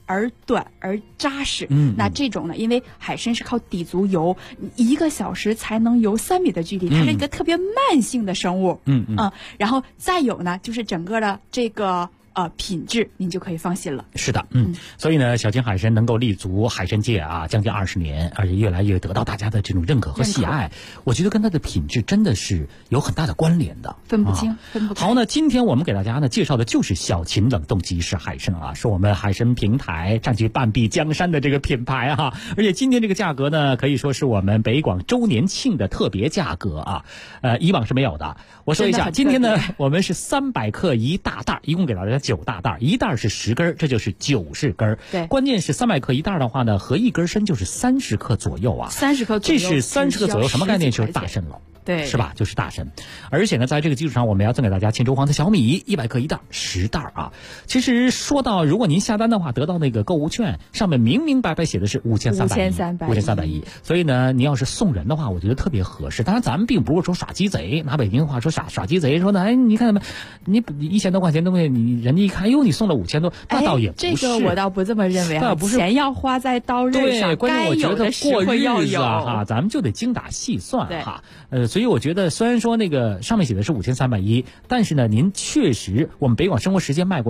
而短而扎实。那这种呢，因为海参是靠底足游，1个小时才能游3米的距离，它是一个特别慢性的生物。然后再有呢，就是整个的这个品质，您就可以放心了。 是的，所以呢，小金海参能够立足海参界啊，将近20年，而且越来越得到大家的这种认可和喜爱。我觉得跟它的品质真的是有很大的关联的， 分不清，分不开。 好，那今天我们给大家呢介绍的就是小秦冷冻即食海参啊，是我们海参平台占据半壁江山的这个品牌哈。而且今天这个价格呢，可以说是我们北广周年庆的特别价格啊，以往是没有的。我说一下，今天呢，我们是300克1大袋，一共给大家9大袋，一袋是10根，这就是90根。 对， 关键是300克1袋的话呢，合1根参就是30克左右啊。 30克左右， 这是30克左右，什么概念？就是大参了。 对， 是吧？就是大参，而且呢，在这个基础上，我们要赠给大家庆州黄的小米100克1袋，10袋啊。其实说到，如果您下单的话，得到那个购物券，上面明明白白写的是5310，所以呢，您要是送人的话，我觉得特别合适。当然，咱们并不是说耍鸡贼，拿北京话说耍鸡贼，说呢，哎，你看你1000多块钱东西，你人家一看，哟，你送了5000多，那倒也不是。 这个我倒不这么认为啊，钱要花在刀刃上， 关键我觉得过日子啊， 哈，咱们就得精打细算哈。所以我觉得，虽然说那个上面写的是5310，但是呢，您确实我们北广生活时间卖过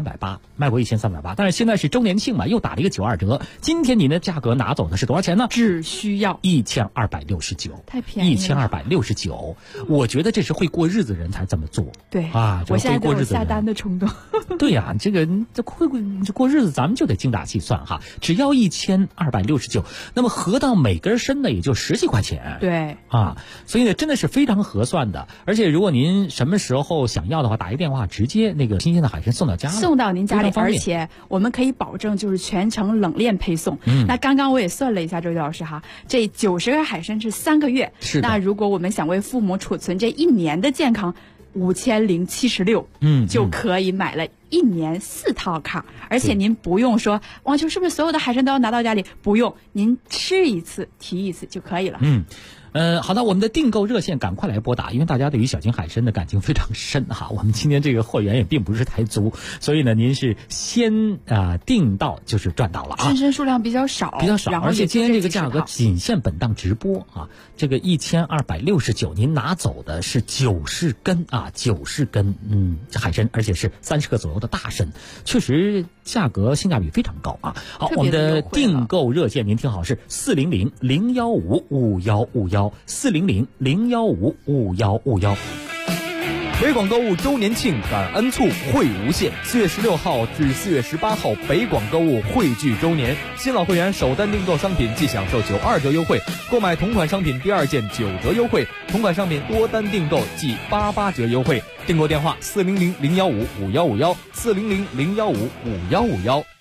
1380，但是现在是周年庆嘛，又打了一个92折。今天您的价格拿走的是多少钱呢？ 只需要 1269， 太便宜了 ，1269。我觉得这是会过日子人才这么做。 对啊， 我现在都有下单的冲动。 对呀，这过日子咱们就得精打细算哈。只要1269，那么合到每根参呢也就10几块钱。 对啊。所以呢，真的是非常合算的。而且如果您什么时候想要的话，打一电话，直接那个新鲜的海参送到家， 送到您家里，而且我们可以保证就是全程冷链配送。那刚刚我也算了一下，周老师哈，这90根海参是3个月。 是的。 那如果我们想为父母储存这1年的健康，5076，就可以买了1年4套卡，而且您不用说王秋是不是所有的海参都要拿到家里，不用，您吃一次提一次就可以了。 好的，我们的订购热线赶快来拨打，因为大家对于小金海参的感情非常深哈。我们今天这个货源也并不是太足，所以呢，您是先订到就是赚到了啊。 参数量比较少， 而且今天这个价格仅限本档直播啊。这个1269，您拿走的是90根啊，90根海参，而且是30克左右的大参，确实价格性价比非常高啊。好，我们的订购热线您听好是400-015-5151，400-015-5151。 北广购物周年庆感恩促惠无限，4月16号至4月18号，北广购物汇聚周年，新老会员首单订购商品即享受92折优惠，购买同款商品第2件9折优惠，同款商品多单订购即88折优惠。订购电话400-015-5151，400-015-5151。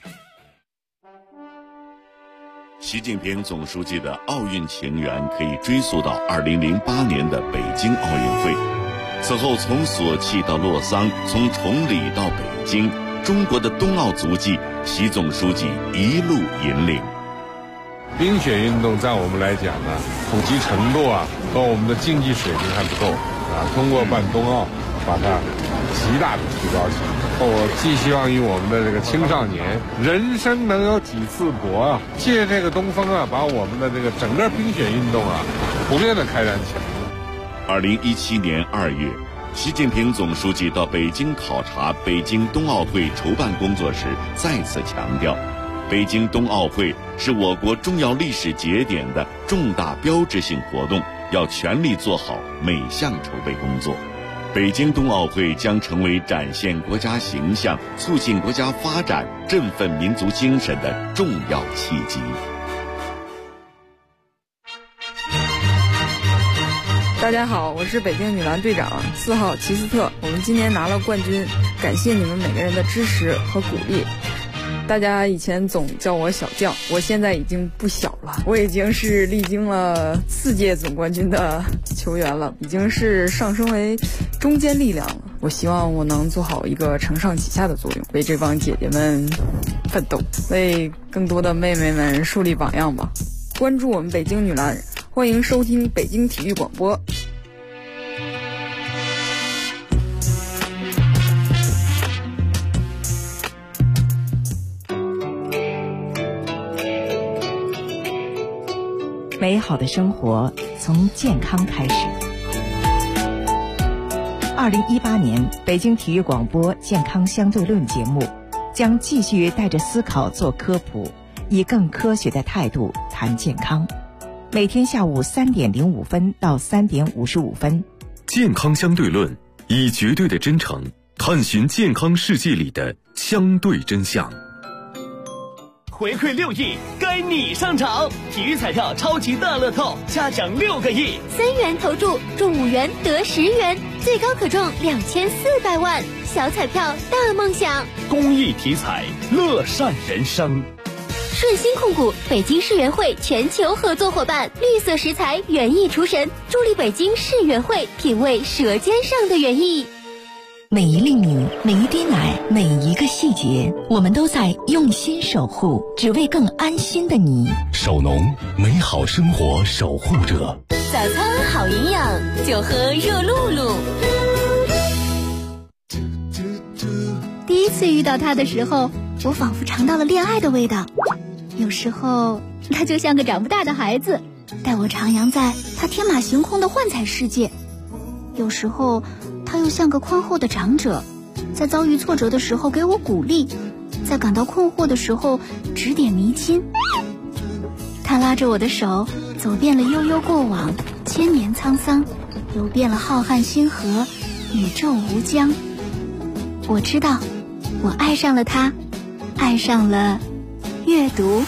习近平总书记的奥运情缘可以追溯到2008年的北京奥运会。此后，从索契到洛桑，从崇礼到北京，中国的冬奥足迹，习总书记一路引领。 冰雪运动在我们来讲呢，普及程度和我们的竞技水平还不够通过办冬奥，把它极大的提高起来。我寄希望于我们的这个青少年，人生能有几次搏借这个东风把我们的这个整个冰雪运动普遍的开展起来。 2017年2月，习近平总书记到北京考察北京冬奥会筹办工作时，再次强调，北京冬奥会是我国重要历史节点的重大标志性活动，要全力做好每项筹备工作。北京冬奥会将成为展现国家形象、促进国家发展、振奋民族精神的重要契机。 大家好，我是北京女篮队长4号齐斯特，我们今年拿了冠军，感谢你们每个人的支持和鼓励。大家以前总叫我小将，我现在已经不小了，我已经是历经了4届总冠军的球员了，已经是上升为中坚力量了。我希望我能做好一个承上启下的作用，为这帮姐姐们奋斗，为更多的妹妹们树立榜样吧。关注我们北京女篮，欢迎收听北京体育广播。 美好的生活从健康开始。2018年北京体育广播健康相对论节目将继续带着思考做科普，以更科学的态度谈健康。每天下午3点05分到3点55分， 健康相对论，以绝对的真诚探寻健康世界里的相对真相。 回馈6亿，该你上场！体育彩票超级大乐透，加奖6个亿 ，3元投注中5元得10元，最高可中2400万，小彩票大梦想。 公益体彩，乐善人生。 顺鑫控股北京世园会全球合作伙伴，绿色食材园艺厨神，助力北京世园会品味舌尖上的园艺。 每一粒米，每一滴奶，每一个细节，我们都在用心守护，只为更安心的你。 守农，美好生活守护者。 早餐好营养，就喝热露露。 第一次遇到他的时候，我仿佛尝到了恋爱的味道。有时候他就像个长不大的孩子，带我徜徉在他天马行空的幻彩世界。有时候他又像个宽厚的长者，在遭遇挫折的时候给我鼓励，在感到困惑的时候指点迷津。他拉着我的手，走遍了悠悠过往，千年沧桑，游遍了浩瀚星河，宇宙无疆。我知道，我爱上了他，爱上了阅读。